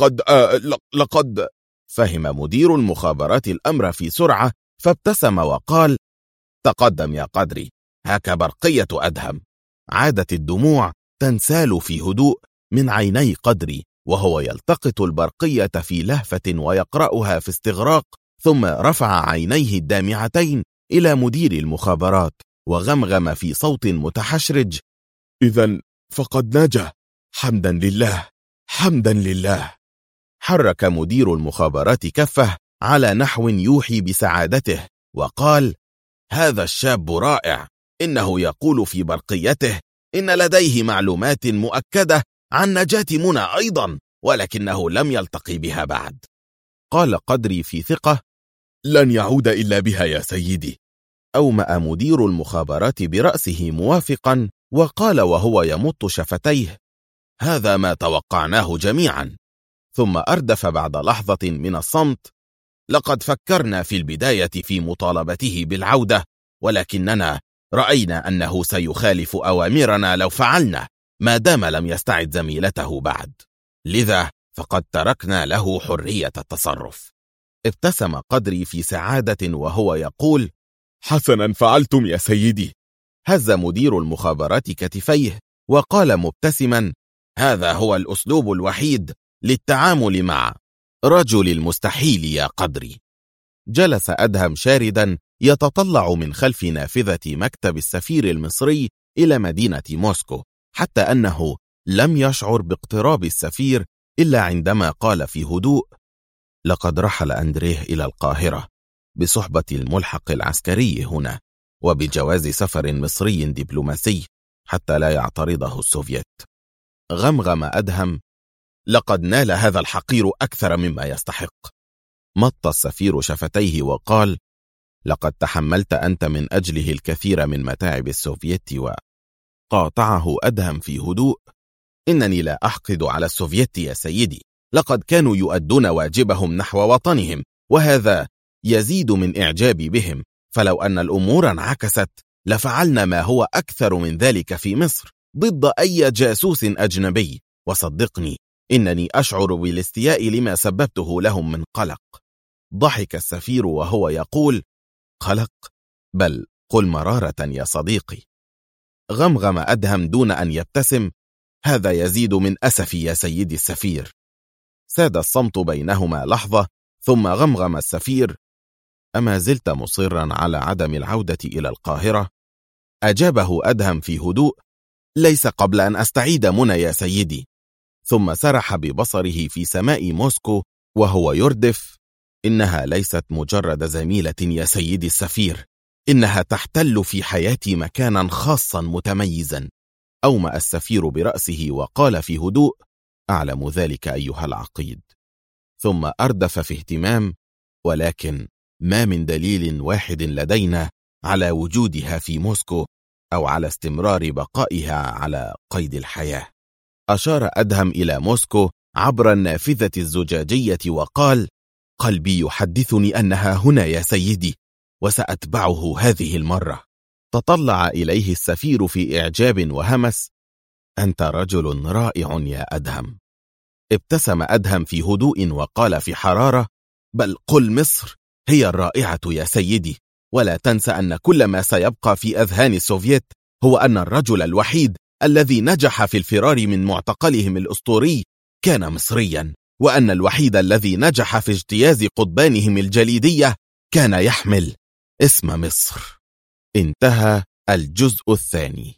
Speaker 2: لقد
Speaker 1: فهم مدير المخابرات الأمر في سرعة، فابتسم وقال:
Speaker 2: تقدم يا قدري، هاك برقية أدهم.
Speaker 1: عادت الدموع تنسال في هدوء من عيني قدري وهو يلتقط البرقية في لهفة ويقرأها في استغراق، ثم رفع عينيه الدامعتين إلى مدير المخابرات وغمغم في صوت متحشرج:
Speaker 2: إذن فقد نجا، حمدا لله، حمدا لله.
Speaker 1: حرك مدير المخابرات كفه على نحو يوحي بسعادته وقال:
Speaker 2: هذا الشاب رائع، إنه يقول في برقيته إن لديه معلومات مؤكدة عن نجاة منى أيضا، ولكنه لم يلتقي بها بعد.
Speaker 1: قال قدري في ثقة:
Speaker 2: لن يعود إلا بها يا سيدي.
Speaker 1: أومأ مدير المخابرات برأسه موافقا، وقال وهو يمط شفتيه:
Speaker 2: هذا ما توقعناه جميعا.
Speaker 1: ثم أردف بعد لحظة من الصمت:
Speaker 2: لقد فكرنا في البداية في مطالبته بالعودة، ولكننا رأينا أنه سيخالف أوامرنا لو فعلنا، ما دام لم يستعد زميلته بعد، لذا فقد تركنا له حرية التصرف.
Speaker 1: ابتسم قدري في سعادة وهو يقول:
Speaker 2: حسنا فعلتم يا سيدي.
Speaker 1: هز مدير المخابرات كتفيه وقال مبتسما:
Speaker 2: هذا هو الأسلوب الوحيد للتعامل مع رجل المستحيل يا قدري.
Speaker 1: جلس أدهم شاردا يتطلع من خلف نافذة مكتب السفير المصري إلى مدينة موسكو، حتى أنه لم يشعر باقتراب السفير إلا عندما قال في هدوء: لقد رحل أندريه إلى القاهرة بصحبة الملحق العسكري هنا، وبجواز سفر مصري دبلوماسي حتى لا يعترضه السوفيت. غمغم أدهم:
Speaker 2: لقد نال هذا الحقير أكثر مما يستحق.
Speaker 1: مط السفير شفتيه وقال: لقد تحملت أنت من أجله الكثير من متاعب السوفيت. وقاطعه أدهم في هدوء:
Speaker 2: إنني لا أحقد على السوفيت يا سيدي، لقد كانوا يؤدون واجبهم نحو وطنهم، وهذا يزيد من إعجابي بهم، فلو أن الأمور انعكست لفعلنا ما هو أكثر من ذلك في مصر ضد أي جاسوس أجنبي، وصدقني إنني أشعر بالاستياء لما سببته لهم من قلق.
Speaker 1: ضحك السفير وهو يقول:
Speaker 2: قلق؟
Speaker 1: بل قل مرارة يا صديقي. غمغم أدهم دون أن يبتسم:
Speaker 2: هذا يزيد من أسفي يا سيدي السفير.
Speaker 1: ساد الصمت بينهما لحظة، ثم غمغم السفير: أما زلت مصرا على عدم العودة إلى القاهرة؟
Speaker 2: أجابه أدهم في هدوء: ليس قبل أن أستعيد منى يا سيدي.
Speaker 1: ثم سرح ببصره في سماء موسكو وهو يردف:
Speaker 2: إنها ليست مجرد زميلة يا سيدي السفير، إنها تحتل في حياتي مكانا خاصا متميزا.
Speaker 1: أومأ السفير برأسه وقال في هدوء: أعلم ذلك أيها العقيد. ثم أردف في اهتمام: ولكن ما من دليل واحد لدينا على وجودها في موسكو أو على استمرار بقائها على قيد الحياة.
Speaker 2: أشار أدهم إلى موسكو عبر النافذة الزجاجية وقال: قلبي يحدثني أنها هنا يا سيدي، وسأتبعه هذه المرة.
Speaker 1: تطلع إليه السفير في إعجاب وهمس:
Speaker 2: أنت رجل رائع يا أدهم.
Speaker 1: ابتسم أدهم في هدوء وقال في حرارة:
Speaker 2: بل قل مصر هي الرائعة يا سيدي، ولا تنسى أن كل ما سيبقى في أذهان السوفيت هو أن الرجل الوحيد الذي نجح في الفرار من معتقلهم الأسطوري كان مصريا، وأن الوحيد الذي نجح في اجتياز قضبانهم الجليدية كان يحمل اسم مصر.
Speaker 1: انتهى الجزء الثاني.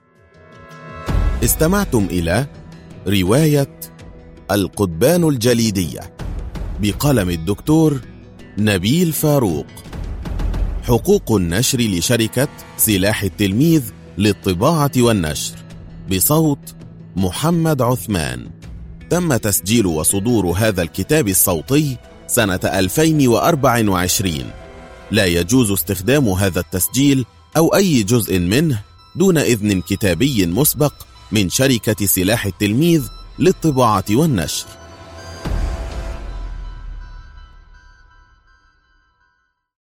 Speaker 1: استمعتم إلى رواية القضبان الجليدية بقلم الدكتور نبيل فاروق. حقوق النشر لشركة سلاح التلميذ للطباعة والنشر، بصوت محمد عثمان. تم تسجيل وصدور هذا الكتاب الصوتي سنة 2024. لا يجوز استخدام هذا التسجيل أو أي جزء منه دون إذن كتابي مسبق من شركة سلاح التلميذ للطباعة والنشر.